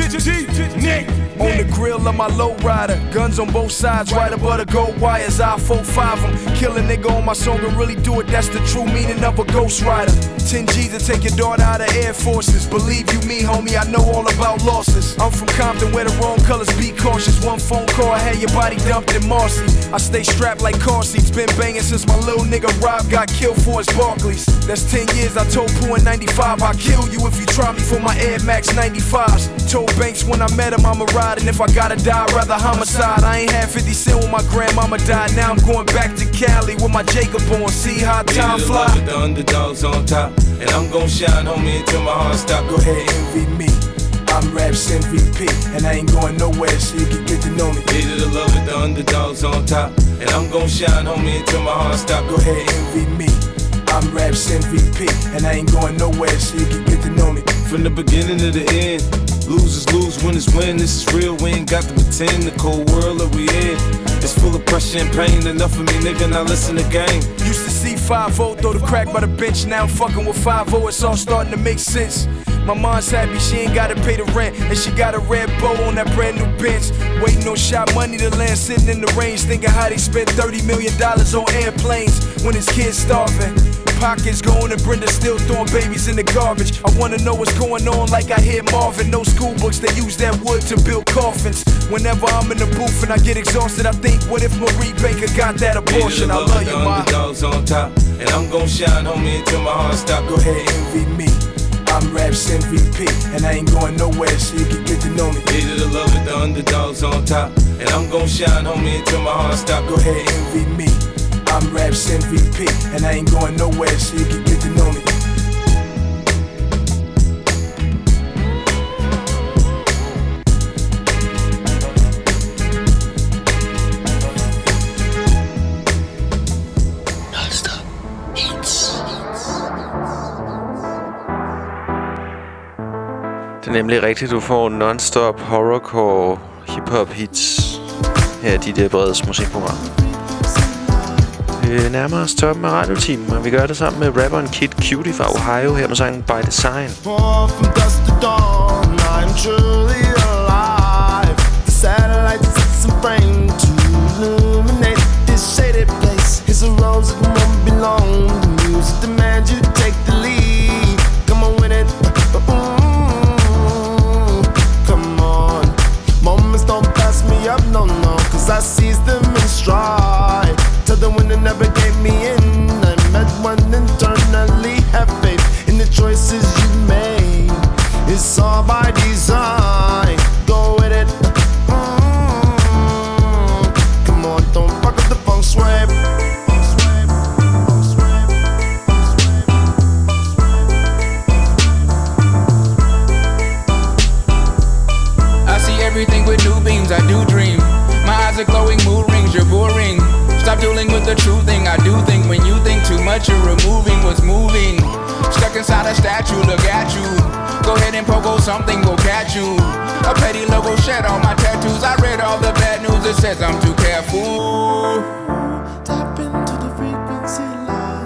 On the grill of my lowrider, guns on both sides, right above the gold wires. I four five them, kill a nigga on my song and really do it. That's the true meaning of a ghost rider. ten G's to take your daughter out of Air Forces. Believe you me, homie, I know all about losses. I'm from Compton where the wrong colors be cautious. One phone call, I had your body dumped in Marcy. I stay strapped like car seats, been banging since my little nigga Rob got killed for his Barclays. That's ten years, I told Pooh in ninety-five, I'll kill you if you try me for my Air Max ninety-fives. Told Banks when I met him I'ma ride, and if I gotta die, I'd rather homicide. I ain't had fifty cent when my grandmama died. Now I'm going back to Cali with my Jacob on. See how time fly. With the underdogs on top, and I'm gon' shine, homie, until my heart stop. Go ahead, envy me. I'm Raps M V P, and I ain't going nowhere, so you can get to know me. Hated to love it, the underdogs on top, and I'm gon' shine, homie, until my heart stop. Go ahead, envy me. I'm Raps M V P, and I ain't going nowhere, so you can get to know me. From the beginning to the end, losers lose, winners win. This is real, we ain't got to pretend. The cold world that we in, it's full of pressure and pain. Enough of me, nigga, now listen to game. Used to see five oh throw the crack by the bench. Now I'm fucking with five oh, it's all starting to make sense. My mom's happy, she ain't gotta pay the rent, and she got a red bow on that brand new Benz. Waiting on shot money to land, sitting in the range, thinking how they spent thirty million dollars on airplanes when his kids starving. Pockets going and Brenda still throwing babies in the garbage. I wanna know what's going on like I hear Marvin. No school books, they use that wood to build coffins. Whenever I'm in the booth and I get exhausted, I think, what if Marie Baker got that abortion? I love you, ma. Underdogs on top, and I'm gon' shine, homie, until my heart stop. Go ahead, envy me. I'm Raps M V P, and I ain't going nowhere, so you can get to know me. Hated to love it, the underdogs on top, and I'm gon' shine, homie, until my heart stop. Go ahead, envy me. I'm Raps M V P, and I ain't going nowhere, so you can get to know me. Non-stop hits. Det er nemlig rigtigt, du får non-stop horrorcore hip-hop hits her i D J Breds musikprogram. Vi nærmer os toppen af radioteamen, og vi gør det sammen med rapperen Kid Cutie fra Ohio her med sangen By Design. From dusk to dawn, I'm truly alive. The satellites set some frame to illuminate this shaded place. It's a rose that won't belong. The music demands you take the lead. Come on with it. Mm-hmm. Come on. Moments don't pass me up, no, no, cause I seize them in stride. Tell them when they never gave me in. I met one internally. Have faith in the choices you made. It's all by design. Go with it. Mm-hmm. Come on, don't fuck up the feng shui. I see everything with new beams. I do dream. My eyes are glowing, mood rings. You're boring. Stop dealing with the true thing. I do think when you think too much, you're removing what's moving. Stuck inside a statue, look at you. Go ahead and pogo, something will catch you. A petty logo shed on my tattoos. I read all the bad news, it says I'm too careful. Tap into the frequency line.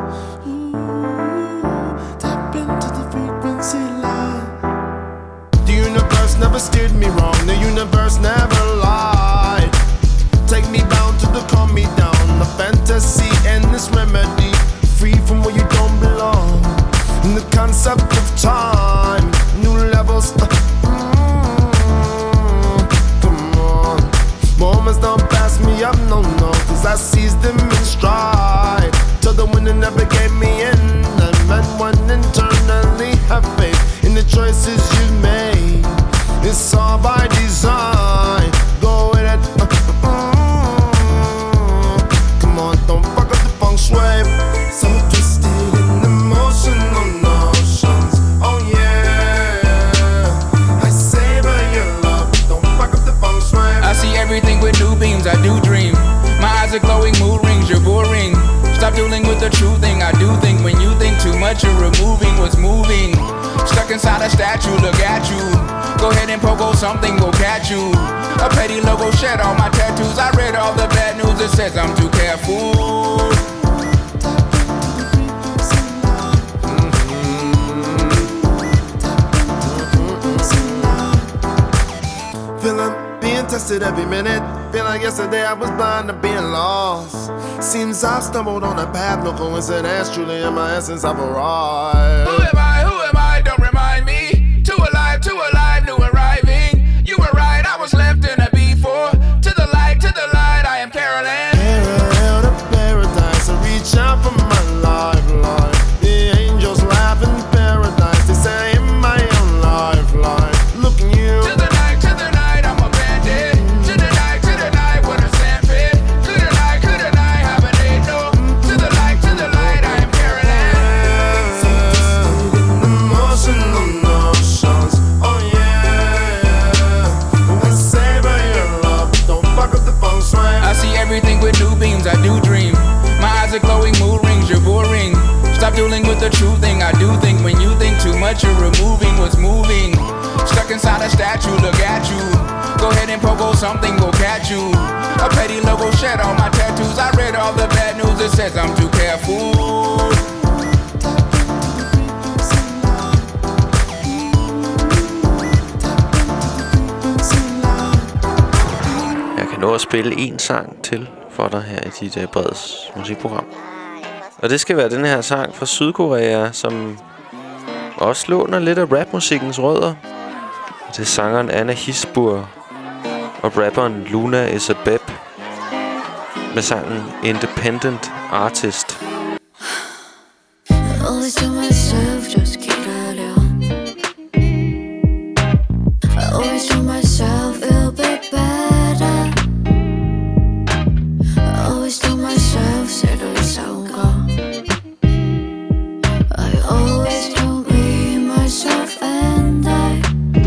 Ooh, tap into the frequency line. The universe never steered me wrong. The universe never lied. Take me bound to the calm me down. The fantasy and this remedy. Free from where you don't belong. In the concept of time. New levels. Uh, mm, come on. Moments don't pass me up, no, no. Cause I seized them in stride. Till the winner never gave me in. I met one internally. inside a statue, look at you. Go ahead and pogo, something will catch you. A petty logo shed all my tattoos. I read all the bad news, it says I'm too careful. Feeling being tested every minute. Feel like yesterday I was blind to being lost. Seems I've stumbled on a path, no coincidence. Truly in my essence I've arrived. Who am I? Who am I? Don't remind me. Too alive, too alive, new arriving. You were right, I was left in a B four. To the light, to the light, I am Carolyn. Parallel to paradise, I reach out for my lifeline. The angels laugh in paradise. They say in my own lifeline. Look at you. To the night, to the night, I'm a bandit. To the night, to the night, with a sandpit. To the night, to the night, have an eight no. To the light, to the light, I am Carolyn. Emotional notions, oh yeah. And savor your love, don't fuck up the feng shui. I see everything with new beams, I do dream. My eyes are glowing, mood rings, you're boring. Stop dealing with the true thing, I do think. When you think too much, you're removing what's moving. Stuck inside a statue, look at you. Go ahead and pogo, something will catch you. A petty logo shed all my tattoos. I read all the bad news, it says I'm too careful. Jeg kan nå at spille en sang til for dig her i D J Breds musikprogram. Og det skal være den her sang fra Sydkorea, som også låner lidt af rapmusikkens rødder. Det er sangeren Anna Hisbur og rapperen Luna Isabeb med sangen Independent Artist. Always to myself, just 기다려. I always told myself it'll be better. I always told myself 새로운 싸움과. I always told me, myself and I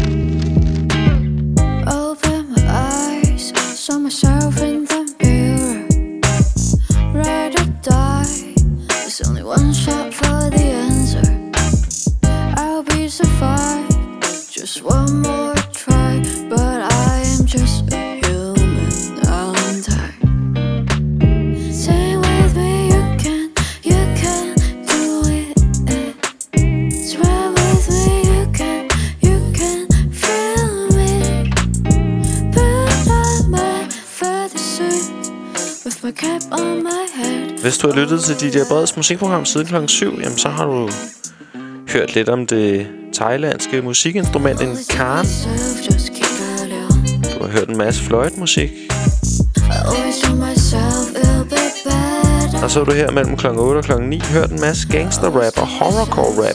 open my eyes, saw myself in the mirror. Ride or die, there's only one shot for the answer. I'll be survived, just one more try. But I am just a human, I'm tired. Stay with me, you can, you can do it. Swear with me, you can, you can feel me. But I'm at further suit with my cap on my head. Hvis du har lyttet til D J Breds musikprogram siden klokken syv, jamen så har du hørt lidt om det thailandske musikinstrument, en khan. Du har hørt en masse fløjtmusik. Og så har du her mellem klokken otte og klokken ni hørt en masse gangster-rap og horrorcore-rap.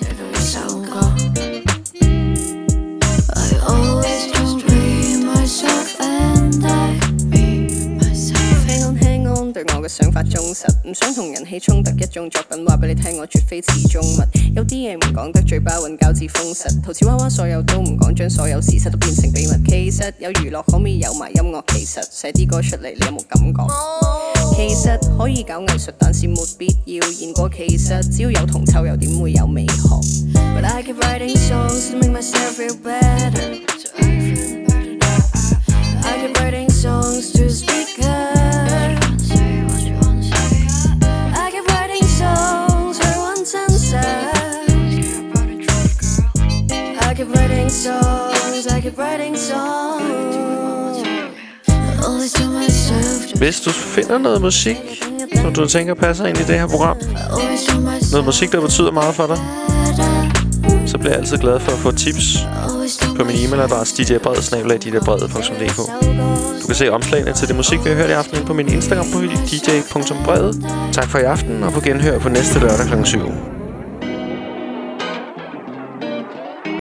嘅想法忠實，唔想同人起衝突，一種作品話俾你聽，我絕非池中物。有啲嘢唔講得，嘴巴混交至封實。陶瓷娃娃所有都唔講，將所有事實都變成秘密。其實有娛樂可唔可以有埋音樂？其實寫啲歌出嚟，你有冇感覺？其實可以搞藝術，但是沒必要言過其實，只要有銅臭，又點會有美學 ？But I keep writing songs to make myself feel better. So I feel better now. I keep writing songs to speak up. I keep writing songs, I keep writing songs. Always to myself. Hvis du finder noget musik, som du tænker passer ind i det her program, noget musik, der betyder meget for dig, så bliver jeg altid glad for at få tips på min e-mailadresse d j bred snabel-a d j bred punktum d k. Du kan se omslagene til det musik, vi har hørt i aften inde på min Instagram på d j punktum bred. Tak for i aften, og på genhør på næste lørdag klokken syv.